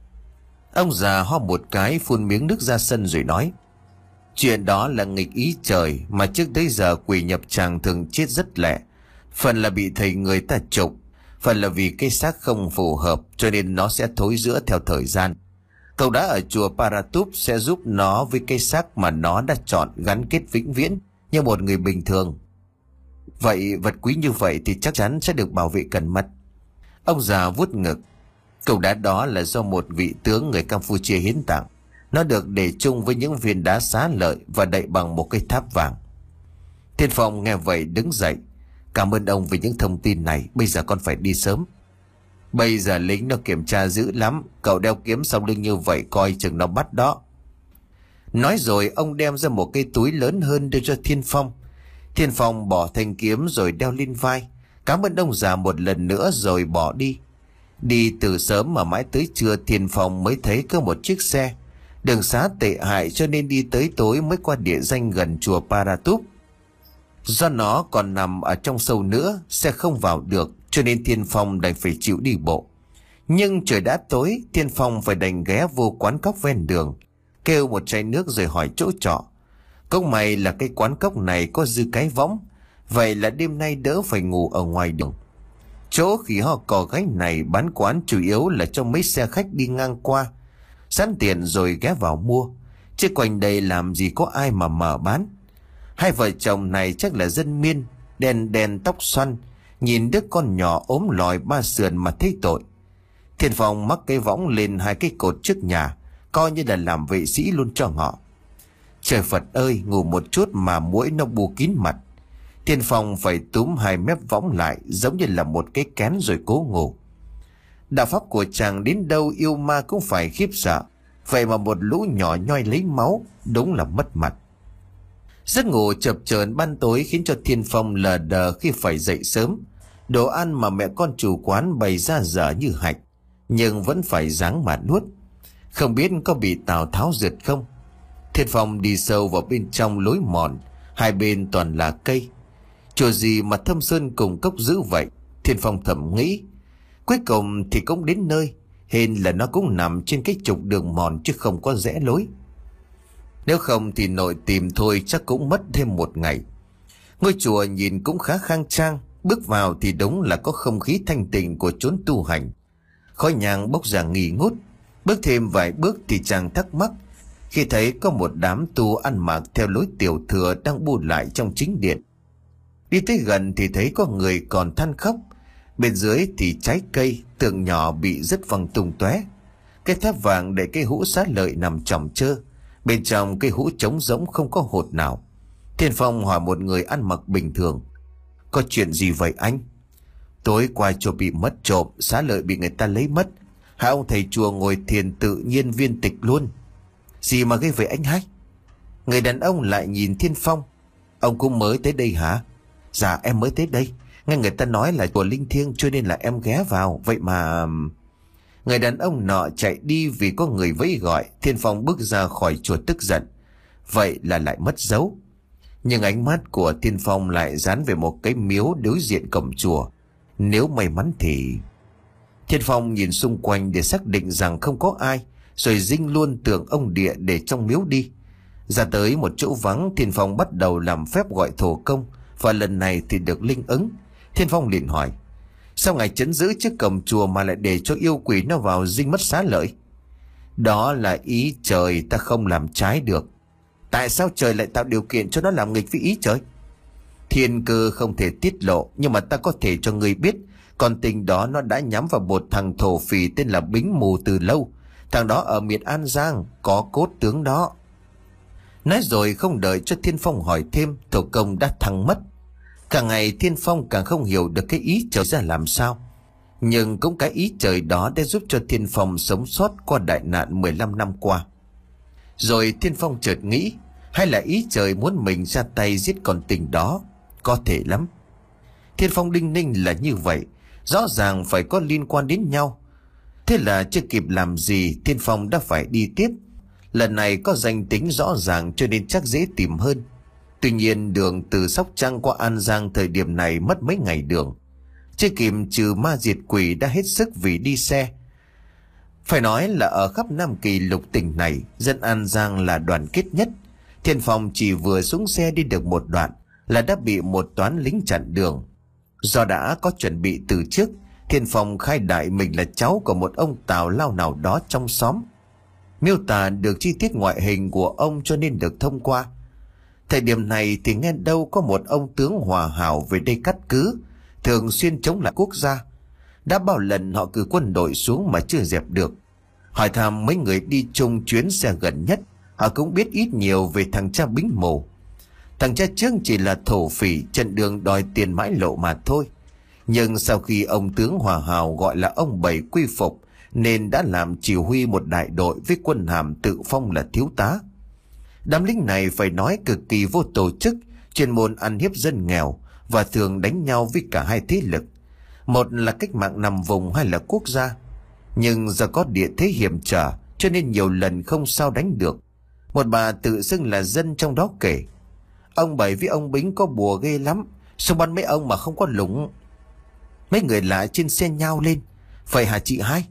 Ông già ho một cái, phun miếng nước ra sân rồi nói: "Chuyện đó là nghịch ý trời, mà trước tới giờ quỷ nhập tràng thường chết rất lẹ. Phần là bị thầy người ta trục, phần là vì cái xác không phù hợp cho nên nó sẽ thối rữa theo thời gian. Cậu đã ở chùa Paratup sẽ giúp nó với cái xác mà nó đã chọn gắn kết vĩnh viễn như một người bình thường. Vậy vật quý như vậy thì chắc chắn sẽ được bảo vệ cẩn mật." Ông già vuốt ngực: "Cậu đá đó là do một vị tướng người Campuchia hiến tặng. Nó được để chung với những viên đá xá lợi và đậy bằng một cái tháp vàng." Thiên Phong nghe vậy đứng dậy: "Cảm ơn ông vì những thông tin này. Bây giờ con phải đi sớm. Bây giờ lính nó kiểm tra dữ lắm. Cậu đeo kiếm sau lưng như vậy coi chừng nó bắt đó." Nói rồi ông đem ra một cái túi lớn hơn đưa cho Thiên Phong. Thiên Phong bỏ thanh kiếm rồi đeo lên vai, cảm ơn ông già một lần nữa rồi bỏ đi. Đi từ sớm mà mãi tới trưa Thiên Phong mới thấy có một chiếc xe. Đường xá tệ hại cho nên đi tới tối mới qua địa danh gần chùa Paratup. Do nó còn nằm ở trong sâu nữa, xe không vào được cho nên Thiên Phong đành phải chịu đi bộ. Nhưng trời đã tối, Thiên Phong phải đành ghé vô quán cóc ven đường, kêu một chai nước rồi hỏi chỗ trọ. Cũng may là cái quán cóc này có dư cái võng, vậy là đêm nay đỡ phải ngủ ở ngoài đường. Chỗ khỉ ho cò gáy này bán quán chủ yếu là cho mấy xe khách đi ngang qua, sẵn tiền rồi ghé vào mua, chứ quanh đây làm gì có ai mà mở bán. Hai vợ chồng này chắc là dân miên, đen đen tóc xoăn, nhìn đứa con nhỏ ốm lòi ba sườn mà thấy tội. Thiên Phong mắc cái võng lên hai cái cột trước nhà, coi như là làm vệ sĩ luôn cho họ. Trời Phật ơi, ngủ một chút mà muỗi nó bù kín mặt. Thiên Phong phải túm hai mép võng lại giống như là một cái kén rồi cố ngủ. Đạo pháp của chàng đến đâu yêu ma cũng phải khiếp sợ, vậy mà một lũ nhỏ nhoi lấy máu, đúng là mất mặt. Giấc ngủ chập chờn ban tối khiến cho Thiên Phong lờ đờ khi phải dậy sớm. Đồ ăn mà mẹ con chủ quán bày ra dở như hạch, nhưng vẫn phải ráng mà nuốt. Không biết có bị Tào Tháo giật không? Thiên Phong đi sâu vào bên trong lối mòn, hai bên toàn là cây. Chùa gì mà thâm sơn cùng cốc dữ vậy? Thiên Phong thầm nghĩ. Cuối cùng thì cũng đến nơi, hên là nó cũng nằm trên cái trục đường mòn chứ không có rẽ lối. Nếu không thì nội tìm thôi chắc cũng mất thêm một ngày. Ngôi chùa nhìn cũng khá khang trang, bước vào thì đúng là có không khí thanh tịnh của chốn tu hành. Khói nhang bốc ra nghi ngút. Bước thêm vài bước thì chàng thắc mắc khi thấy có một đám tu ăn mặc theo lối tiểu thừa đang bu lại trong chính điện. Đi tới gần thì thấy có người còn than khóc. Bên dưới thì trái cây, tường nhỏ bị rứt văng tung tóe. Cái tháp vàng để cái hũ xá lợi nằm chỏng chơ. Bên trong cái hũ trống rỗng không có hột nào. Thiên Phong hỏi một người ăn mặc bình thường: "Có chuyện gì vậy anh?" "Tối qua chùa bị mất trộm, xá lợi bị người ta lấy mất. Hai ông thầy chùa ngồi thiền tự nhiên viên tịch luôn." "Gì mà gây vậy anh hai?" Người đàn ông lại nhìn Thiên Phong: "Ông cũng mới tới đây hả?" Dạ em mới tới đây, nghe người ta nói là chùa linh thiêng cho nên là em ghé vào. Vậy mà... Người đàn ông nọ chạy đi vì có người vẫy gọi. Thiên Phong bước ra khỏi chùa tức giận. Vậy là lại mất dấu. Nhưng ánh mắt của Thiên Phong lại dán về một cái miếu đối diện cổng chùa. Nếu may mắn thì... Thiên Phong nhìn xung quanh để xác định rằng không có ai, rồi dinh luôn tượng ông địa để trong miếu đi. Ra tới một chỗ vắng, Thiên Phong bắt đầu làm phép gọi thổ công, và lần này thì được linh ứng. Thiên Phong liền hỏi: sao ngài trấn giữ trước cổng chùa mà lại để cho yêu quỷ nó vào dinh mất xá lợi? Đó là ý trời, ta không làm trái được. Tại sao trời lại tạo điều kiện cho nó làm nghịch với ý trời? Thiên cơ không thể tiết lộ, nhưng mà ta có thể cho người biết, con tình đó nó đã nhắm vào một thằng thổ phỉ tên là Bính Mù từ lâu. Thằng đó ở miền An Giang, có cốt tướng đó. Nói rồi không đợi cho Thiên Phong hỏi thêm, thổ công đã thăng mất. Càng ngày Thiên Phong càng không hiểu được cái ý trời ra làm sao. Nhưng cũng cái ý trời đó đã giúp cho Thiên Phong sống sót qua đại nạn mười lăm năm qua. Rồi Thiên Phong chợt nghĩ, hay là ý trời muốn mình ra tay giết con tình đó? Có thể lắm. Thiên Phong đinh ninh là như vậy, rõ ràng phải có liên quan đến nhau. Thế là chưa kịp làm gì, Thiên Phong đã phải đi tiếp. Lần này có danh tính rõ ràng cho nên chắc dễ tìm hơn. Tuy nhiên đường từ Sóc Trăng qua An Giang thời điểm này mất mấy ngày đường. Chưa kịp trừ ma diệt quỷ đã hết sức vì đi xe. Phải nói là ở khắp Nam Kỳ lục tỉnh này, dân An Giang là đoàn kết nhất. Thiên Phong chỉ vừa xuống xe đi được một đoạn là đã bị một toán lính chặn đường. Do đã có chuẩn bị từ trước, Thiên Phong khai đại mình là cháu của một ông tào lao nào đó trong xóm. Miêu tả được chi tiết ngoại hình của ông cho nên được thông qua. Thời điểm này thì nghe đâu có một ông tướng hòa hảo về đây cắt cứ, thường xuyên chống lại quốc gia. Đã bao lần họ cử quân đội xuống mà chưa dẹp được. Hỏi thăm mấy người đi chung chuyến xe gần nhất, họ cũng biết ít nhiều về thằng cha Bính Mù. Thằng cha trước chỉ là thổ phỉ trận đường đòi tiền mãi lộ mà thôi. Nhưng sau khi ông tướng hòa hảo gọi là ông Bảy quy phục, nên đã làm chỉ huy một đại đội với quân hàm tự phong là thiếu tá. Đám lính này phải nói cực kỳ vô tổ chức, chuyên môn ăn hiếp dân nghèo và thường đánh nhau với cả hai thế lực. Một là cách mạng nằm vùng, hay là quốc gia. Nhưng do có địa thế hiểm trở cho nên nhiều lần không sao đánh được. Một bà tự xưng là dân trong đó kể: ông Bảy với ông Bính có bùa ghê lắm, sao bắn mấy ông mà không có lủng? Mấy người lạ trên xe nhao lên: vậy hả chị hai?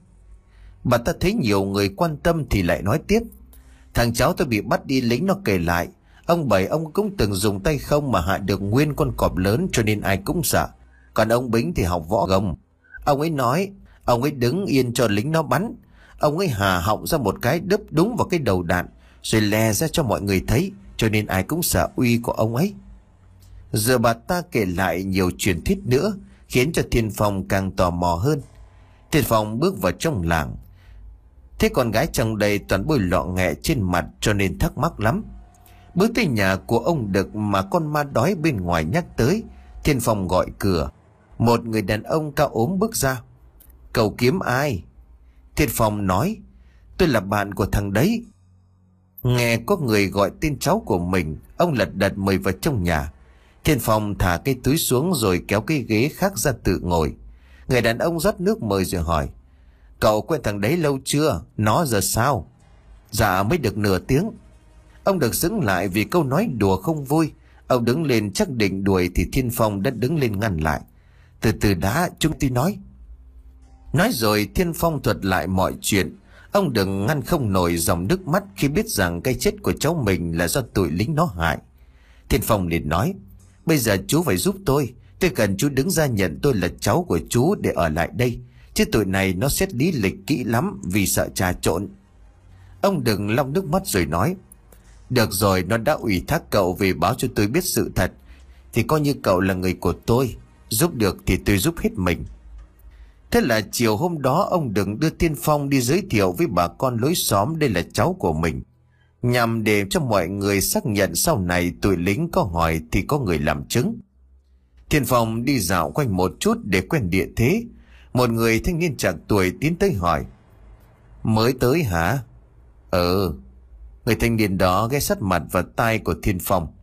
Bà ta thấy nhiều người quan tâm thì lại nói tiếp: thằng cháu tôi bị bắt đi lính nó kể lại, ông Bảy ông cũng từng dùng tay không mà hạ được nguyên con cọp lớn cho nên ai cũng sợ. Còn ông Bính thì học võ gồng. Ông ấy nói ông ấy đứng yên cho lính nó bắn, ông ấy hà họng ra một cái đớp đúng vào cái đầu đạn rồi lè ra cho mọi người thấy, cho nên ai cũng sợ uy của ông ấy. Giờ bà ta kể lại nhiều truyền thuyết nữa, khiến cho Thiên Phong càng tò mò hơn. Thiên Phong bước vào trong làng, thế con gái trong đây toàn bôi lọ nghẹ trên mặt cho nên thắc mắc lắm. Bước tới nhà của ông Đực mà con ma đói bên ngoài nhắc tới, Thiên Phong gọi cửa. Một người đàn ông cao ốm bước ra. Cầu kiếm ai? Thiên Phong nói: tôi là bạn của thằng đấy. Nghe có người gọi tên cháu của mình, ông lật đật mời vào trong nhà. Thiên Phong thả cái túi xuống rồi kéo cái ghế khác ra tự ngồi. Người đàn ông rót nước mời rồi hỏi: cậu quen thằng đấy lâu chưa? Nó giờ sao? Dạ mới được nửa tiếng. Ông được dững lại vì câu nói đùa không vui. Ông đứng lên chắc định đuổi thì Thiên Phong đã đứng lên ngăn lại. Từ từ đã, chúng tôi nói. Nói rồi Thiên Phong thuật lại mọi chuyện. Ông đừng ngăn không nổi dòng nước mắt khi biết rằng cái chết của cháu mình là do tụi lính nó hại. Thiên Phong liền nói: bây giờ chú phải giúp tôi. Tôi cần chú đứng ra nhận tôi là cháu của chú để ở lại đây. Chứ tụi này nó xét lý lịch kỹ lắm vì sợ trà trộn. Ông đừng long nước mắt rồi nói: được rồi, nó đã ủy thác cậu về báo cho tôi biết sự thật, thì coi như cậu là người của tôi. Giúp được thì tôi giúp hết mình. Thế là chiều hôm đó ông đừng đưa Thiên Phong đi giới thiệu với bà con lối xóm đây là cháu của mình, nhằm để cho mọi người xác nhận sau này tụi lính có hỏi thì có người làm chứng. Thiên Phong đi dạo quanh một chút để quen địa thế. Một người thanh niên trạc tuổi tiến tới hỏi: mới tới hả? Ừ. Người thanh niên đó ghé sát mặt vào tai của Thiên Phong.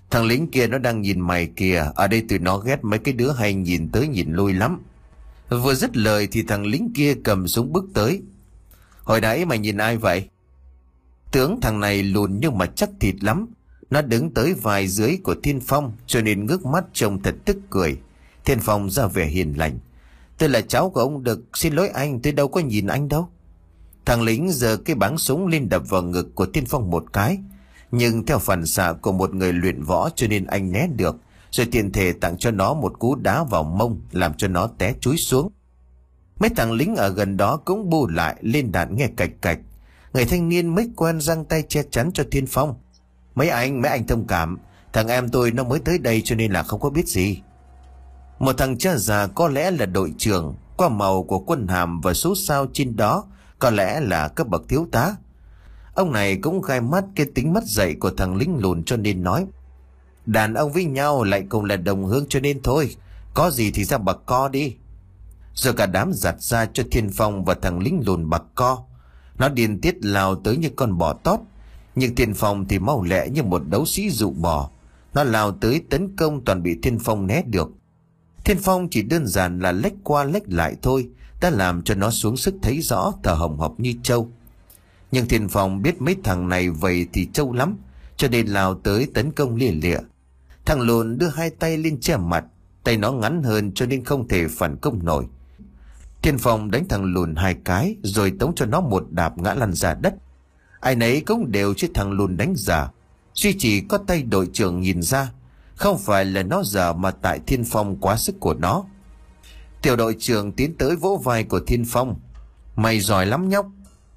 Thằng lính kia nó đang nhìn mày kìa, ở đây tụi nó ghét mấy cái đứa hay nhìn tới nhìn lui lắm. Vừa dứt lời thì thằng lính kia cầm súng bước tới. Hồi nãy mày nhìn ai vậy? Tướng thằng này lùn nhưng mà chắc thịt lắm. Nó đứng tới vai dưới của Thiên Phong cho nên ngước mắt trông thật tức cười. Thiên Phong ra vẻ hiền lành. Tôi là cháu của ông Đực, xin lỗi anh, tôi đâu có nhìn anh đâu. Thằng lính giơ cái báng súng lên đập vào ngực của Thiên Phong một cái. Nhưng theo phản xạ của một người luyện võ cho nên anh né được, rồi tiện thể tặng cho nó một cú đá vào mông làm cho nó té chúi xuống. Mấy thằng lính ở gần đó cũng bu lại lên đạn nghe cạch cạch. Người thanh niên mới quen giang tay che chắn cho Thiên Phong. Mấy anh, mấy anh thông cảm, thằng em tôi nó mới tới đây cho nên là không có biết gì. Một thằng cha già có lẽ là đội trưởng, qua màu của quân hàm và số sao trên đó có lẽ là cấp bậc thiếu tá. Ông này cũng gai mắt cái tính mất dạy của thằng lính lùn cho nên nói: đàn ông với nhau lại cùng là đồng hương cho nên thôi, có gì thì ra bạc co đi. Rồi cả đám giặt ra cho Thiên Phong và thằng lính lùn bạc co. Nó điên tiết lao tới như con bò tót, nhưng Thiên Phong thì mau lẹ như một đấu sĩ dụ bò. Nó lao tới tấn công toàn bị Thiên Phong né được. Thiên Phong chỉ đơn giản là lách qua lách lại thôi, đã làm cho nó xuống sức thấy rõ, thở hồng hộc như trâu. Nhưng Thiên Phong biết mấy thằng này vậy thì trâu lắm, cho nên lao tới tấn công lia lịa. Thằng lùn đưa hai tay lên che mặt, tay nó ngắn hơn cho nên không thể phản công nổi. Thiên Phong đánh thằng lùn hai cái rồi tống cho nó một đạp ngã lăn ra đất. Ai nấy cũng đều chứ thằng lùn đánh giả, duy chỉ có tay đội trưởng nhìn ra. Không phải là nó giả mà tại Thiên Phong quá sức của nó. Tiểu đội trưởng tiến tới vỗ vai của Thiên Phong: mày giỏi lắm nhóc.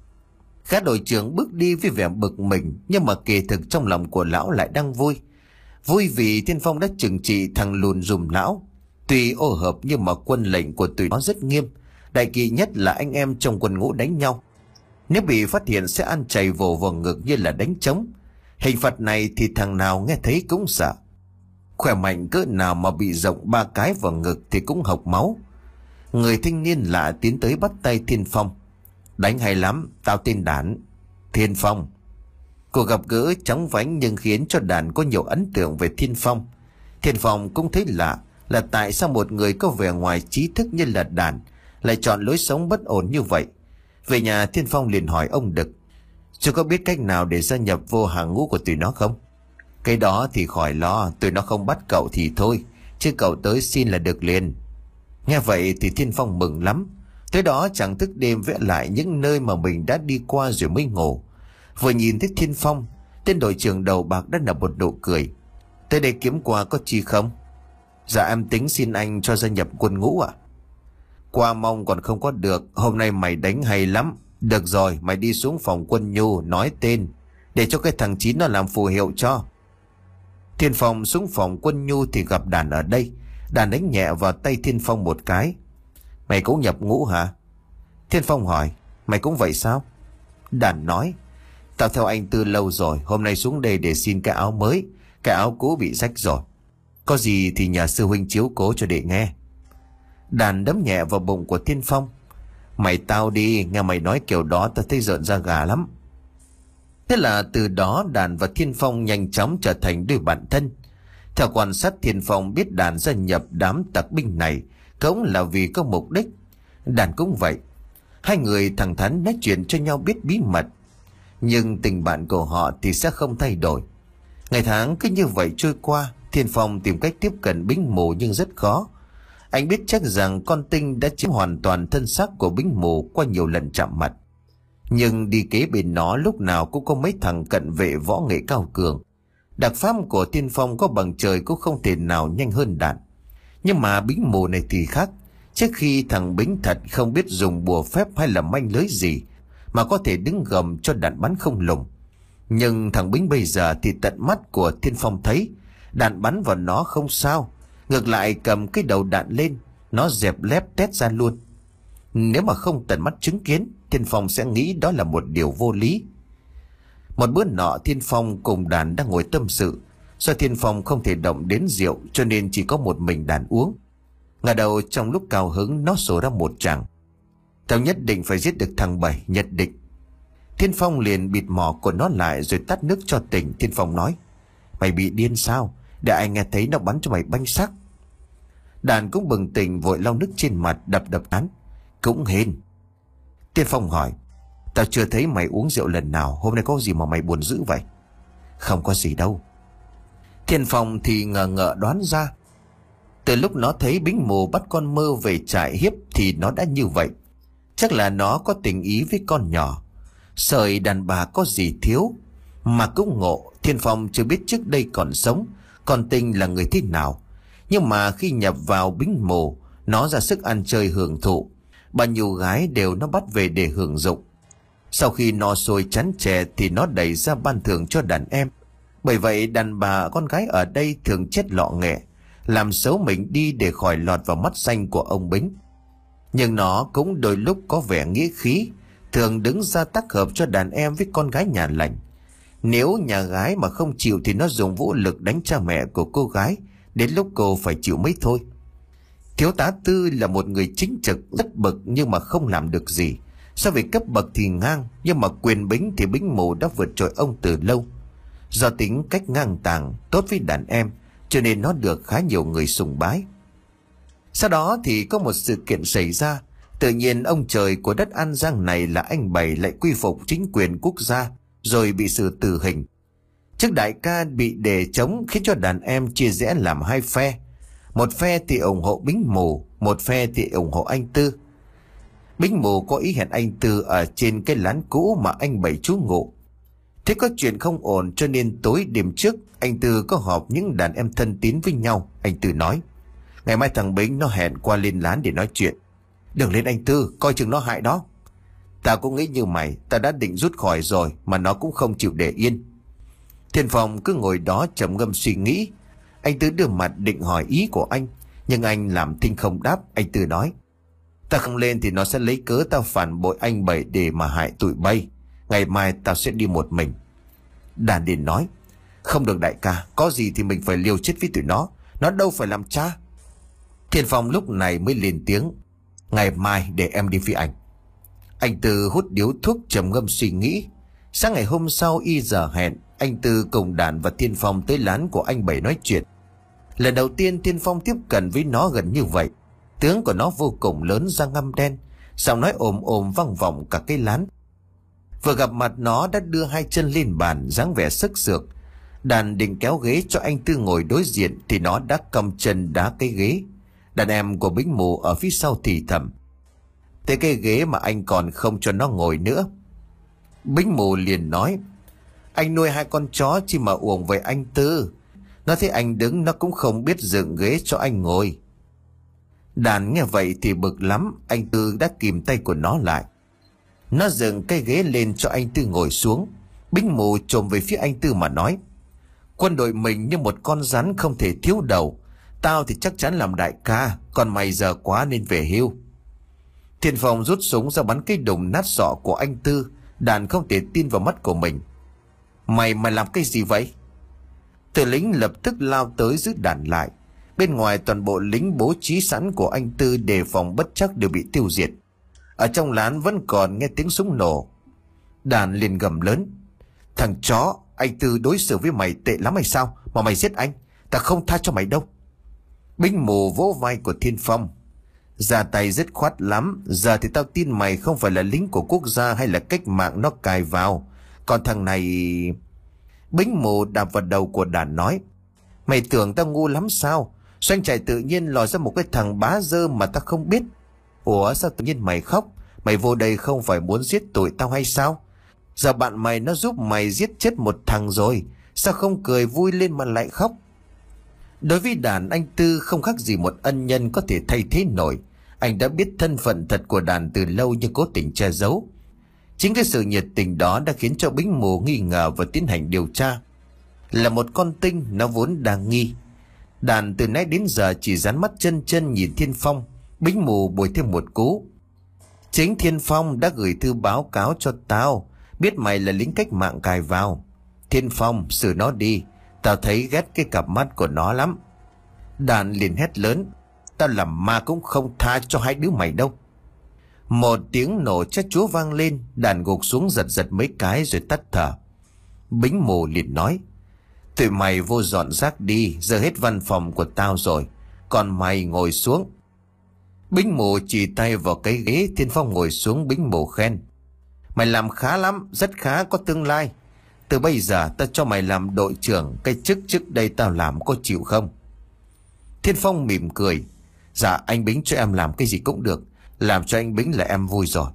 Gã đội trưởng bước đi với vẻ bực mình, nhưng mà kỳ thực trong lòng của lão lại đang vui. Vui vì Thiên Phong đã trừng trị thằng lùn dùm lão. Tuy ô hợp nhưng mà quân lệnh của tụi nó rất nghiêm. Đại kỵ nhất là anh em trong quân ngũ đánh nhau, nếu bị phát hiện sẽ ăn chày vồ vào ngực như là đánh trống. Hình phạt này thì thằng nào nghe thấy cũng sợ. Khỏe mạnh cỡ nào mà bị rộng ba cái vào ngực thì cũng hộc máu. Người thanh niên lạ tiến tới bắt tay Thiên Phong: đánh hay lắm, tao tên Đản. Thiên Phong. Cuộc gặp gỡ chóng vánh nhưng khiến cho Đản có nhiều ấn tượng về Thiên Phong. Thiên Phong cũng thấy lạ là tại sao một người có vẻ ngoài trí thức như là Đản lại chọn lối sống bất ổn như vậy. Về nhà Thiên Phong liền hỏi ông Đực: chưa có biết cách nào để gia nhập vô hàng ngũ của tụi nó không? Cái đó thì khỏi lo, tụi nó không bắt cậu thì thôi, chứ cậu tới xin là được liền. Nghe vậy thì Thiên Phong mừng lắm. Tới đó chẳng thức đêm vẽ lại những nơi mà mình đã đi qua rồi mới ngủ. Vừa nhìn thấy Thiên Phong, tên đội trưởng đầu bạc đã nở một nụ cười: tới đây kiếm quà có chi không? Dạ em tính xin anh cho gia nhập quân ngũ ạ. Qua mong còn không có được, hôm nay mày đánh hay lắm. Được rồi, mày đi xuống phòng quân nhu nói tên, để cho cái thằng Chín nó làm phù hiệu cho. Thiên Phong xuống phòng quân nhu thì gặp Đản ở đây. Đản đánh nhẹ vào tay Thiên Phong một cái: mày cũng nhập ngũ hả? Thiên Phong hỏi: mày cũng vậy sao? Đản nói: tao theo anh từ lâu rồi, hôm nay xuống đây để xin cái áo mới, cái áo cũ bị rách rồi. Có gì thì nhờ sư huynh chiếu cố cho đệ nghe. Đản đấm nhẹ vào bụng của Thiên Phong: mày tao đi, nghe mày nói kiểu đó tao thấy rợn da gà lắm. Thế là từ đó Đản và Thiên Phong nhanh chóng trở thành đôi bạn thân. Theo quan sát, Thiên Phong biết Đản gia nhập đám tặc binh này cũng là vì có mục đích. Đản cũng vậy. Hai người thẳng thắn nói chuyện cho nhau biết bí mật, nhưng tình bạn của họ thì sẽ không thay đổi. Ngày tháng cứ như vậy trôi qua. Thiên Phong tìm cách tiếp cận Bính Mù nhưng rất khó. Anh biết chắc rằng con Tinh đã chiếm hoàn toàn thân xác của Bính Mù qua nhiều lần chạm mặt, nhưng đi kế bên nó lúc nào cũng có mấy thằng cận vệ võ nghệ cao cường. Đặc pháp của Thiên Phong có bằng trời cũng không thể nào nhanh hơn Đản. Nhưng mà Bính Mù này thì khác. Trước khi thằng Bính thật không biết dùng bùa phép hay là manh lưới gì mà có thể đứng gầm cho Đản bắn không lùng. Nhưng thằng Bính bây giờ thì tận mắt của Thiên Phong thấy Đạn bắn vào nó không sao, ngược lại cầm cái đầu đạn lên, nó dẹp lép tét ra luôn. Nếu mà không tận mắt chứng kiến, Thiên Phong sẽ nghĩ đó là một điều vô lý. Một bữa nọ, Thiên Phong cùng Đàn đang ngồi tâm sự. Do Thiên Phong không thể động đến rượu cho nên chỉ có một mình Đàn uống. Ngả đầu trong lúc cao hứng, nó sổ ra một tràng: tao nhất định phải giết được thằng Bảy, nhất định. Thiên Phong liền bịt mỏ của nó lại rồi tắt nước cho tỉnh. Thiên Phong nói: mày bị điên sao? Để ai nghe thấy nó bắn cho mày banh xác. Đàn cũng bừng tỉnh vội lau nước trên mặt, đập đập án. Cũng hên. Tiên Phong hỏi, tao chưa thấy mày uống rượu lần nào, hôm nay có gì mà mày buồn dữ vậy? Không có gì đâu. Thiên Phong thì ngờ ngợ đoán ra. Từ lúc nó thấy Bính Mù bắt con Mơ về trại hiếp thì nó đã như vậy. Chắc là nó có tình ý với con nhỏ. Sợi đàn bà có gì thiếu. Mà cũng ngộ, Thiên Phong chưa biết trước đây còn sống con Tinh là người thế nào. Nhưng mà khi nhập vào Bính Mù, nó ra sức ăn chơi hưởng thụ. Bao nhiêu gái đều nó bắt về để hưởng dụng. Sau khi no sôi chán chè thì nó đẩy ra ban thưởng cho đàn em. Bởi vậy đàn bà con gái ở đây thường chết lọ nghẹ, làm xấu mình đi để khỏi lọt vào mắt xanh của ông Bính. Nhưng nó cũng đôi lúc có vẻ nghĩa khí, thường đứng ra tác hợp cho đàn em với con gái nhà lành. Nếu nhà gái mà không chịu thì nó dùng vũ lực đánh cha mẹ của cô gái, đến lúc cô phải chịu mới thôi. Thiếu tá Tư là một người chính trực rất bực nhưng mà không làm được gì. So về cấp bậc thì ngang, nhưng mà quyền bính thì Bính Mù đã vượt trội ông từ lâu. Do tính cách ngang tàng, tốt với đàn em, cho nên nó được khá nhiều người sùng bái. Sau đó thì có một sự kiện xảy ra. Tự nhiên ông trời của đất An Giang này là anh Bảy lại quy phục chính quyền quốc gia, rồi bị xử tử hình. Chức đại ca bị đề chống khiến cho đàn em chia rẽ làm hai phe. Một phe thì ủng hộ Bính Mù, một phe thì ủng hộ anh Tư. Bính Mù có ý hẹn anh Tư ở trên cái lán cũ mà anh Bảy trú ngụ. Thế có chuyện không ổn cho nên tối đêm trước anh Tư có họp những đàn em thân tín với nhau. Anh Tư nói, ngày mai thằng Bính nó hẹn qua lên lán để nói chuyện. Đừng lên anh Tư, coi chừng nó hại đó. Tao cũng nghĩ như mày, ta đã định rút khỏi rồi mà nó cũng không chịu để yên. Thiên Phong cứ ngồi đó trầm ngâm suy nghĩ. Anh Tư đưa mặt định hỏi ý của anh, nhưng anh làm thinh không đáp. Anh Tư nói, ta không lên thì nó sẽ lấy cớ tao phản bội anh Bảy để mà hại tụi bay. Ngày mai tao sẽ đi một mình. Đàn Điền nói, không được đại ca, có gì thì mình phải liều chết với tụi nó. Nó đâu phải làm cha. Thiên Phong lúc này mới lên tiếng, ngày mai để em đi với anh. Anh Tư hút điếu thuốc trầm ngâm suy nghĩ. Sáng ngày hôm sau y giờ hẹn, anh Tư cùng Đàn và Thiên Phong tới lán của anh Bảy nói chuyện. Lần đầu tiên Thiên Phong tiếp cận với nó gần như vậy. Tướng của nó vô cùng lớn, da ngăm đen, giọng nói ồm ồm vang vọng cả cái lán. Vừa gặp mặt nó đã đưa hai chân lên bàn, dáng vẻ sức sược. Đàn định kéo ghế cho anh Tư ngồi đối diện thì nó đã cầm chân đá cái ghế. Đàn em của Bính Mù ở phía sau thì thầm, thế cái ghế mà anh còn không cho nó ngồi nữa. Bính Mù liền nói, anh nuôi hai con chó chi mà uổng với anh Tư. Nó thấy anh đứng nó cũng không biết dựng ghế cho anh ngồi. Đàn nghe vậy thì bực lắm. Anh Tư đã kìm tay của nó lại. Nó dựng cái ghế lên cho anh Tư ngồi xuống. Bính Mù trồm về phía anh Tư mà nói, quân đội mình như một con rắn không thể thiếu đầu. Tao thì chắc chắn làm đại ca, còn mày giờ quá nên về hưu. Thiên Phong rút súng ra bắn cái đùng nát sọ của anh Tư. Đàn không thể tin vào mắt của mình. Mày mày làm cái gì vậy? Tử lính lập tức lao tới giữ Đàn lại. Bên ngoài toàn bộ lính bố trí sẵn của anh Tư đề phòng bất chắc đều bị tiêu diệt. Ở trong lán vẫn còn nghe tiếng súng nổ. Đàn liền gầm lớn, thằng chó, anh Tư đối xử với mày tệ lắm hay sao mà mày giết anh? Ta không tha cho mày đâu. Bính Mù vỗ vai của Thiên Phong, ra tay dứt khoát lắm. Giờ thì tao tin mày không phải là lính của quốc gia hay là cách mạng nó cài vào. Còn thằng này... Bính Mù đạp vào đầu của Đàn nói, mày tưởng tao ngu lắm sao? Doanh trại tự nhiên lòi ra một cái thằng bá dơ mà tao không biết. Ủa sao tự nhiên mày khóc? Mày vô đây không phải muốn giết tụi tao hay sao? Giờ bạn mày nó giúp mày giết chết một thằng rồi, sao không cười vui lên mà lại khóc? Đối với Đàn, anh Tư không khác gì một ân nhân có thể thay thế nổi. Anh đã biết thân phận thật của Đàn từ lâu nhưng cố tình che giấu. Chính cái sự nhiệt tình đó đã khiến cho Bính Mù nghi ngờ và tiến hành điều tra. Là một con tinh, nó vốn đang nghi. Đàn từ nãy đến giờ chỉ dán mắt chân chân nhìn Thiên Phong. Bính Mù bồi thêm một cú. Chính Thiên Phong đã gửi thư báo cáo cho tao, biết mày là lính cách mạng cài vào. Thiên Phong, xử nó đi. Tao thấy ghét cái cặp mắt của nó lắm. Đàn liền hét lớn, tao làm ma cũng không tha cho hai đứa mày đâu. Một tiếng nổ chát chúa vang lên. Đàn gục xuống giật giật mấy cái rồi tắt thở. Bính Mù liền nói, Tụi mày vô dọn rác đi, giờ hết văn phòng của tao rồi. Còn mày ngồi xuống. Bính Mù chỉ tay vào cái ghế. Thiên Phong ngồi xuống. Bính Mù khen: Mày làm khá lắm, rất khá, có tương lai. Từ bây giờ tao cho mày làm đội trưởng. Cái chức trước đây tao làm có chịu không? Thiên Phong mỉm cười: Dạ anh Bính cho em làm cái gì cũng được. Làm cho anh Bính là em vui rồi.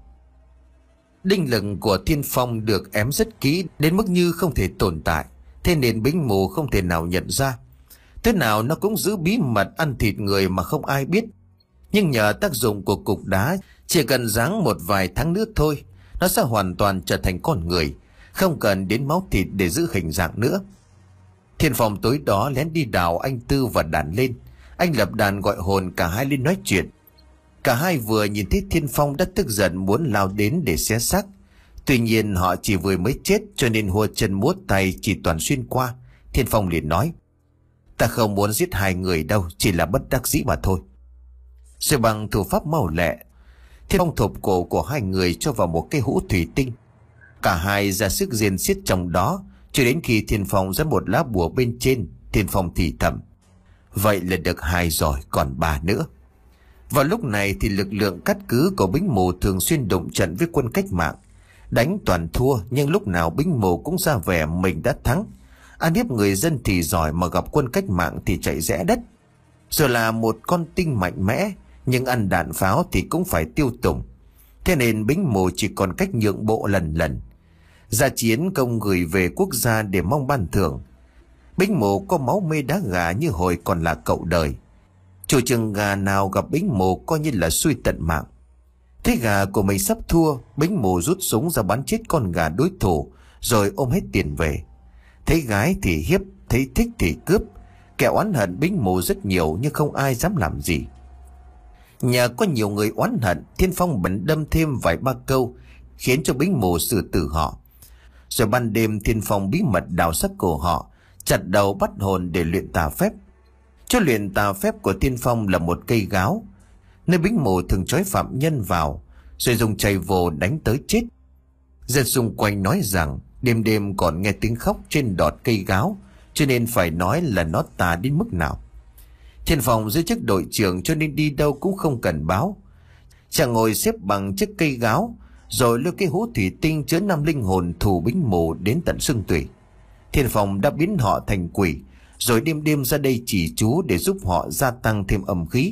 Đinh lực của Thiên Phong được ém rất kỹ, đến mức như không thể tồn tại. Thế nên Bính Mù không thể nào nhận ra. Thế nào nó cũng giữ bí mật ăn thịt người mà không ai biết. Nhưng nhờ tác dụng của cục đá, chỉ cần giáng một vài tháng nữa thôi, nó sẽ hoàn toàn trở thành con người, không cần đến máu thịt để giữ hình dạng nữa. Thiên Phong tối đó lén đi đào anh Tư và đàn lên. Anh lập đàn gọi hồn cả hai lên nói chuyện. Cả hai vừa nhìn thấy Thiên Phong đã tức giận muốn lao đến để xé xác. Tuy nhiên họ chỉ vừa mới chết cho nên hùa chân múa tay chỉ toàn xuyên qua. Thiên Phong liền nói: Ta không muốn giết hai người đâu, chỉ là bất đắc dĩ mà thôi. Rồi bằng thủ pháp mau lẹ, Thiên Phong thộp cổ của hai người cho vào một cái hũ thủy tinh. Cả hai ra sức diên xiết trong đó, cho đến khi Thiên Phong ra một lá bùa bên trên. Thiên Phong thì thầm: Vậy là được hai rồi, còn ba nữa. Vào lúc này thì lực lượng cắt cứ của Bính Mù thường xuyên đụng trận với quân cách mạng. Đánh toàn thua, nhưng lúc nào Bính Mù cũng ra vẻ mình đã thắng. Ăn hiếp người dân thì giỏi, mà gặp quân cách mạng thì chạy rẽ đất. Rồi là một con tinh mạnh mẽ, nhưng ăn đạn pháo thì cũng phải tiêu tùng. Thế nên Bính Mù chỉ còn cách nhượng bộ lần lần. Ra chiến công gửi về quốc gia để mong ban thưởng. Bính Mù có máu mê đá gà như hồi còn là cậu đời. Chủ chừng gà nào gặp Bính Mù coi như là xui tận mạng. Thấy gà của mình sắp thua, Bính Mù rút súng ra bắn chết con gà đối thủ, rồi ôm hết tiền về. Thấy gái thì hiếp, thấy thích thì cướp. Kẻ oán hận Bính Mù rất nhiều, nhưng không ai dám làm gì. Nhà có nhiều người oán hận, Thiên Phong bận đâm thêm vài ba câu, khiến cho Bính Mù xử tử họ. Rồi ban đêm Thiên Phong bí mật đào xác cổ họ, chặt đầu bắt hồn để luyện tà phép. Chỗ luyện tà phép của Thiên Phong là một cây gáo, nơi Bính Mù thường trói phạm nhân vào, rồi dùng chày vồ đánh tới chết. Dân xung quanh nói rằng đêm đêm còn nghe tiếng khóc trên đọt cây gáo, cho nên phải nói là nó tà đến mức nào. Thiên Phong giữ chức đội trưởng cho nên đi đâu cũng không cần báo. Chàng ngồi xếp bằng chiếc cây gáo, rồi lôi cái hũ thủy tinh chứa năm linh hồn thù Bính Mù đến tận xương tủy. Thiên Phong đã biến họ thành quỷ, rồi đêm đêm ra đây chỉ chú để giúp họ gia tăng thêm âm khí.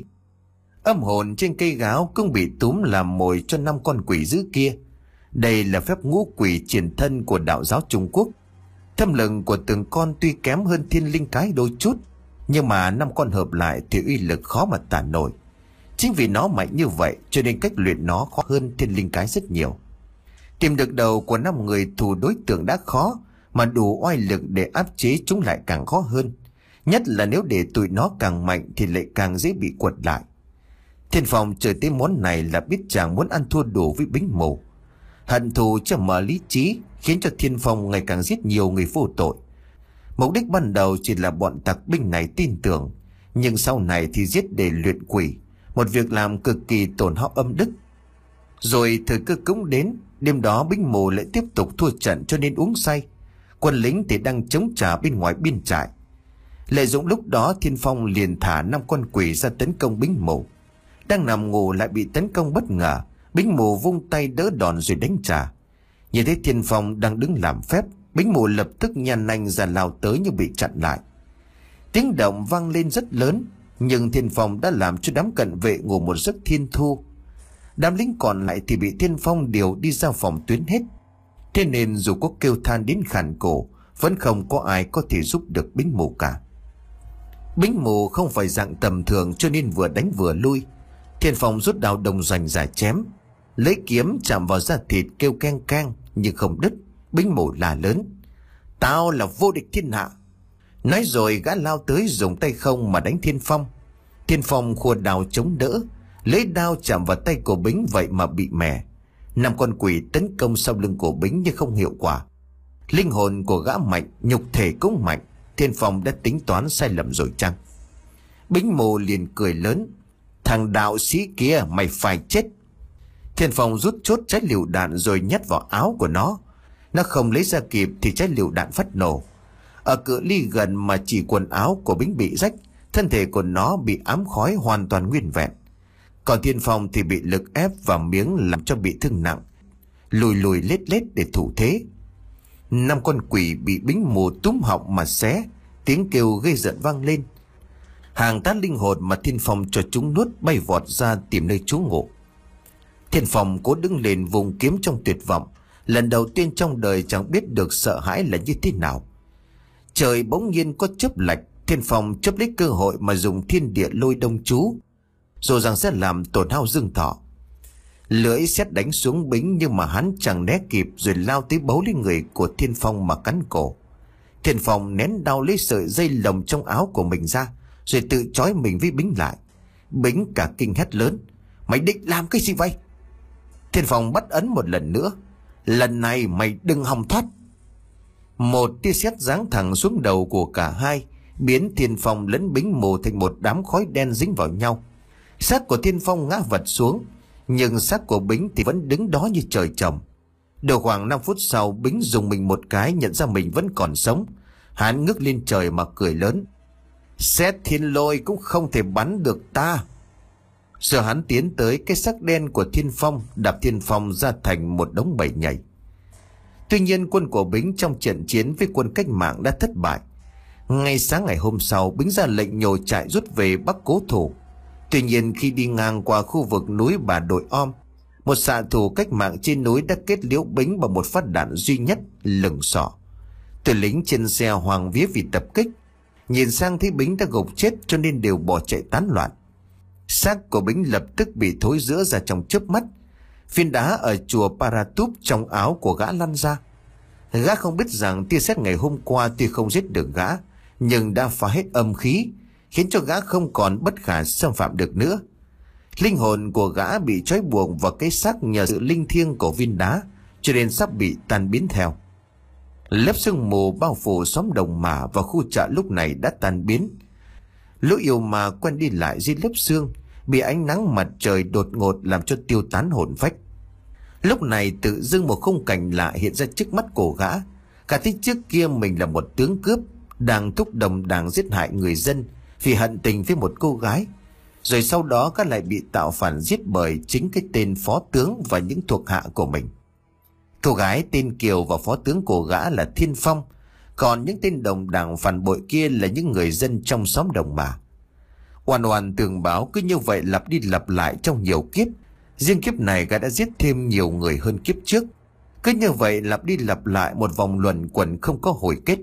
Âm hồn trên cây gáo cũng bị túm làm mồi cho năm con quỷ dữ kia. Đây là phép ngũ quỷ triển thân của đạo giáo Trung Quốc. Thâm lực của từng con tuy kém hơn thiên linh cái đôi chút, nhưng mà năm con hợp lại thì uy lực khó mà tả nổi. Chính vì nó mạnh như vậy cho nên cách luyện nó khó hơn thiên linh cái rất nhiều. Tìm được đầu của năm người thù đối tượng đã khó, mà đủ oai lực để áp chế chúng lại càng khó hơn. Nhất là nếu để tụi nó càng mạnh thì lại càng dễ bị quật lại. Thiên Phong chơi tới món này là biết chàng muốn ăn thua đủ với Bính Mù. Hận thù cho mở lý trí khiến cho Thiên Phong ngày càng giết nhiều người vô tội. Mục đích ban đầu chỉ là bọn tặc binh này tin tưởng, nhưng sau này thì giết để luyện quỷ, một việc làm cực kỳ tổn hao âm đức. Rồi thời cơ cũng đến, đêm đó Bính Mù lại tiếp tục thua trận cho nên uống say. Quân lính thì đang chống trả bên ngoài biên trại. Lợi dụng lúc đó, Thiên Phong liền thả năm con quỷ ra tấn công Bính Mù. Đang nằm ngủ lại bị tấn công bất ngờ, Bính Mù vung tay đỡ đòn rồi đánh trả. Nhìn thấy Thiên Phong đang đứng làm phép, Bính Mù lập tức nhăn nanh ra lao tới nhưng bị chặn lại. Tiếng động vang lên rất lớn, nhưng Thiên Phong đã làm cho đám cận vệ ngủ một giấc thiên thu. Đám lính còn lại thì bị Thiên Phong điều đi ra phòng tuyến hết. Thế nên dù có kêu than đến khản cổ, vẫn không có ai có thể giúp được Bính Mù cả. Bính Mù không phải dạng tầm thường cho nên vừa đánh vừa lui. Thiên Phong rút đao đồng rành ra chém, lấy kiếm chạm vào da thịt kêu keng keng nhưng không đứt. Bính Mù la lớn: Tao là vô địch thiên hạ. Nói rồi gã lao tới dùng tay không mà đánh Thiên Phong. Thiên Phong khua đao chống đỡ, lấy đao chạm vào tay của Bính vậy mà bị mẻ. Năm con quỷ tấn công sau lưng của Bính nhưng không hiệu quả. Linh hồn của gã mạnh, nhục thể cũng mạnh. Thiên Phong đã tính toán sai lầm rồi chăng? Bính Mù liền cười lớn: Thằng đạo sĩ kia, mày phải chết. Thiên Phong rút chốt trái lựu đạn rồi nhét vào áo của nó. Nó không lấy ra kịp thì trái lựu đạn phát nổ. Ở cự ly gần mà chỉ quần áo của Bính bị rách, thân thể của nó bị ám khói hoàn toàn nguyên vẹn. Còn Thiên Phong thì bị lực ép và miếng làm cho bị thương nặng, lùi lùi lết lết để thủ thế. Năm con quỷ bị Bính mù túm họng mà xé, tiếng kêu gây giận vang lên. Hàng tá linh hồn mà Thiên Phong cho chúng nuốt bay vọt ra tìm nơi trú ngụ. Thiên Phong cố đứng lên vùng kiếm trong tuyệt vọng. Lần đầu tiên trong đời chẳng biết được sợ hãi là như thế nào. Trời bỗng nhiên có chớp lạch. Thiên Phong chấp lấy cơ hội mà dùng thiên địa lôi đông chú, rồi rằng sẽ làm tổn hao dương thọ. Lưỡi sét đánh xuống Bính, nhưng mà hắn chẳng né kịp, rồi lao tới bấu lấy người của Thiên Phong mà cắn cổ. Thiên Phong nén đau lấy sợi dây lồng trong áo của mình ra, rồi tự trói mình với Bính lại. Bính cả kinh hét lớn: "Mày định làm cái gì vậy?" Thiên Phong bắt ấn một lần nữa: "Lần này mày đừng hòng thoát." Một tia sét giáng thẳng xuống đầu của cả hai, biến Thiên Phong lẫn Bính mù thành một đám khói đen dính vào nhau. Xác của Thiên Phong ngã vật xuống, nhưng xác của Bính thì vẫn đứng đó như trời trồng. Được khoảng năm phút sau, Bính dùng mình một cái, nhận ra mình vẫn còn sống. Hắn ngước lên trời mà cười lớn: "Sét thiên lôi cũng không thể bắn được ta." Rồi hắn tiến tới cái xác đen của Thiên Phong, đạp Thiên Phong ra thành một đống bầy nhảy. Tuy nhiên quân của Bính trong trận chiến với quân cách mạng đã thất bại. Ngay sáng ngày hôm sau, Bính ra lệnh nhổ trại rút về Bắc cố thủ. Tuy nhiên khi đi ngang qua khu vực núi Bà Đội Om, một xạ thủ cách mạng trên núi đã kết liễu Bính bằng một phát đạn duy nhất lừng sọ. Từ lính trên xe hoang vía vì tập kích, nhìn sang thấy Bính đã gục chết cho nên đều bỏ chạy tán loạn. Xác của Bính lập tức bị thối rữa ra trong chớp mắt. Viên đá ở chùa Paratup trong áo của gã lăn ra. Gã không biết rằng tia sét ngày hôm qua tuy không giết được gã, nhưng đã phá hết âm khí, khiến cho gã không còn bất khả xâm phạm được nữa. Linh hồn của gã bị trói buộc vào cái xác nhờ sự linh thiêng của viên đá, cho nên sắp bị tan biến theo. Lớp sương mù bao phủ xóm Đồng Mả và khu chợ lúc này đã tan biến. Lũ yêu ma quen đi lại dưới lớp sương, bị ánh nắng mặt trời đột ngột làm cho tiêu tán hồn phách. Lúc này tự dưng một khung cảnh lạ hiện ra trước mắt của gã. Cả thấy trước kia mình là một tướng cướp đang thúc đồng đảng giết hại người dân vì hận tình với một cô gái, rồi sau đó gã lại bị tạo phản giết bởi chính cái tên phó tướng và những thuộc hạ của mình. Cô gái tên Kiều và phó tướng của gã là Thiên Phong, còn những tên đồng đảng phản bội kia là những người dân trong xóm Đồng Mả. Oan oan tường báo cứ như vậy lặp đi lặp lại trong nhiều kiếp. Riêng kiếp này gã đã giết thêm nhiều người hơn kiếp trước. Cứ như vậy lặp đi lặp lại một vòng luẩn quẩn không có hồi kết.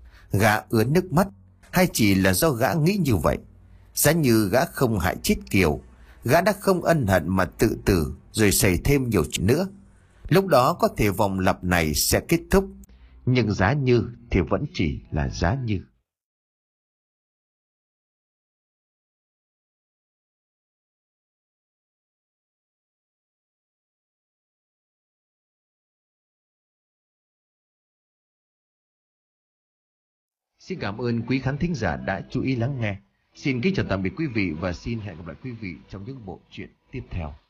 Gã ứa nước mắt, hay chỉ là do gã nghĩ như vậy? Giá như gã không hại chết Kiều, gã đã không ân hận mà tự tử rồi xảy thêm nhiều chuyện nữa. Lúc đó có thể vòng lặp này sẽ kết thúc. Nhưng giá như thì vẫn chỉ là giá như. Xin cảm ơn quý khán thính giả đã chú ý lắng nghe. Xin kính chào tạm biệt quý vị và xin hẹn gặp lại quý vị trong những bộ truyện tiếp theo.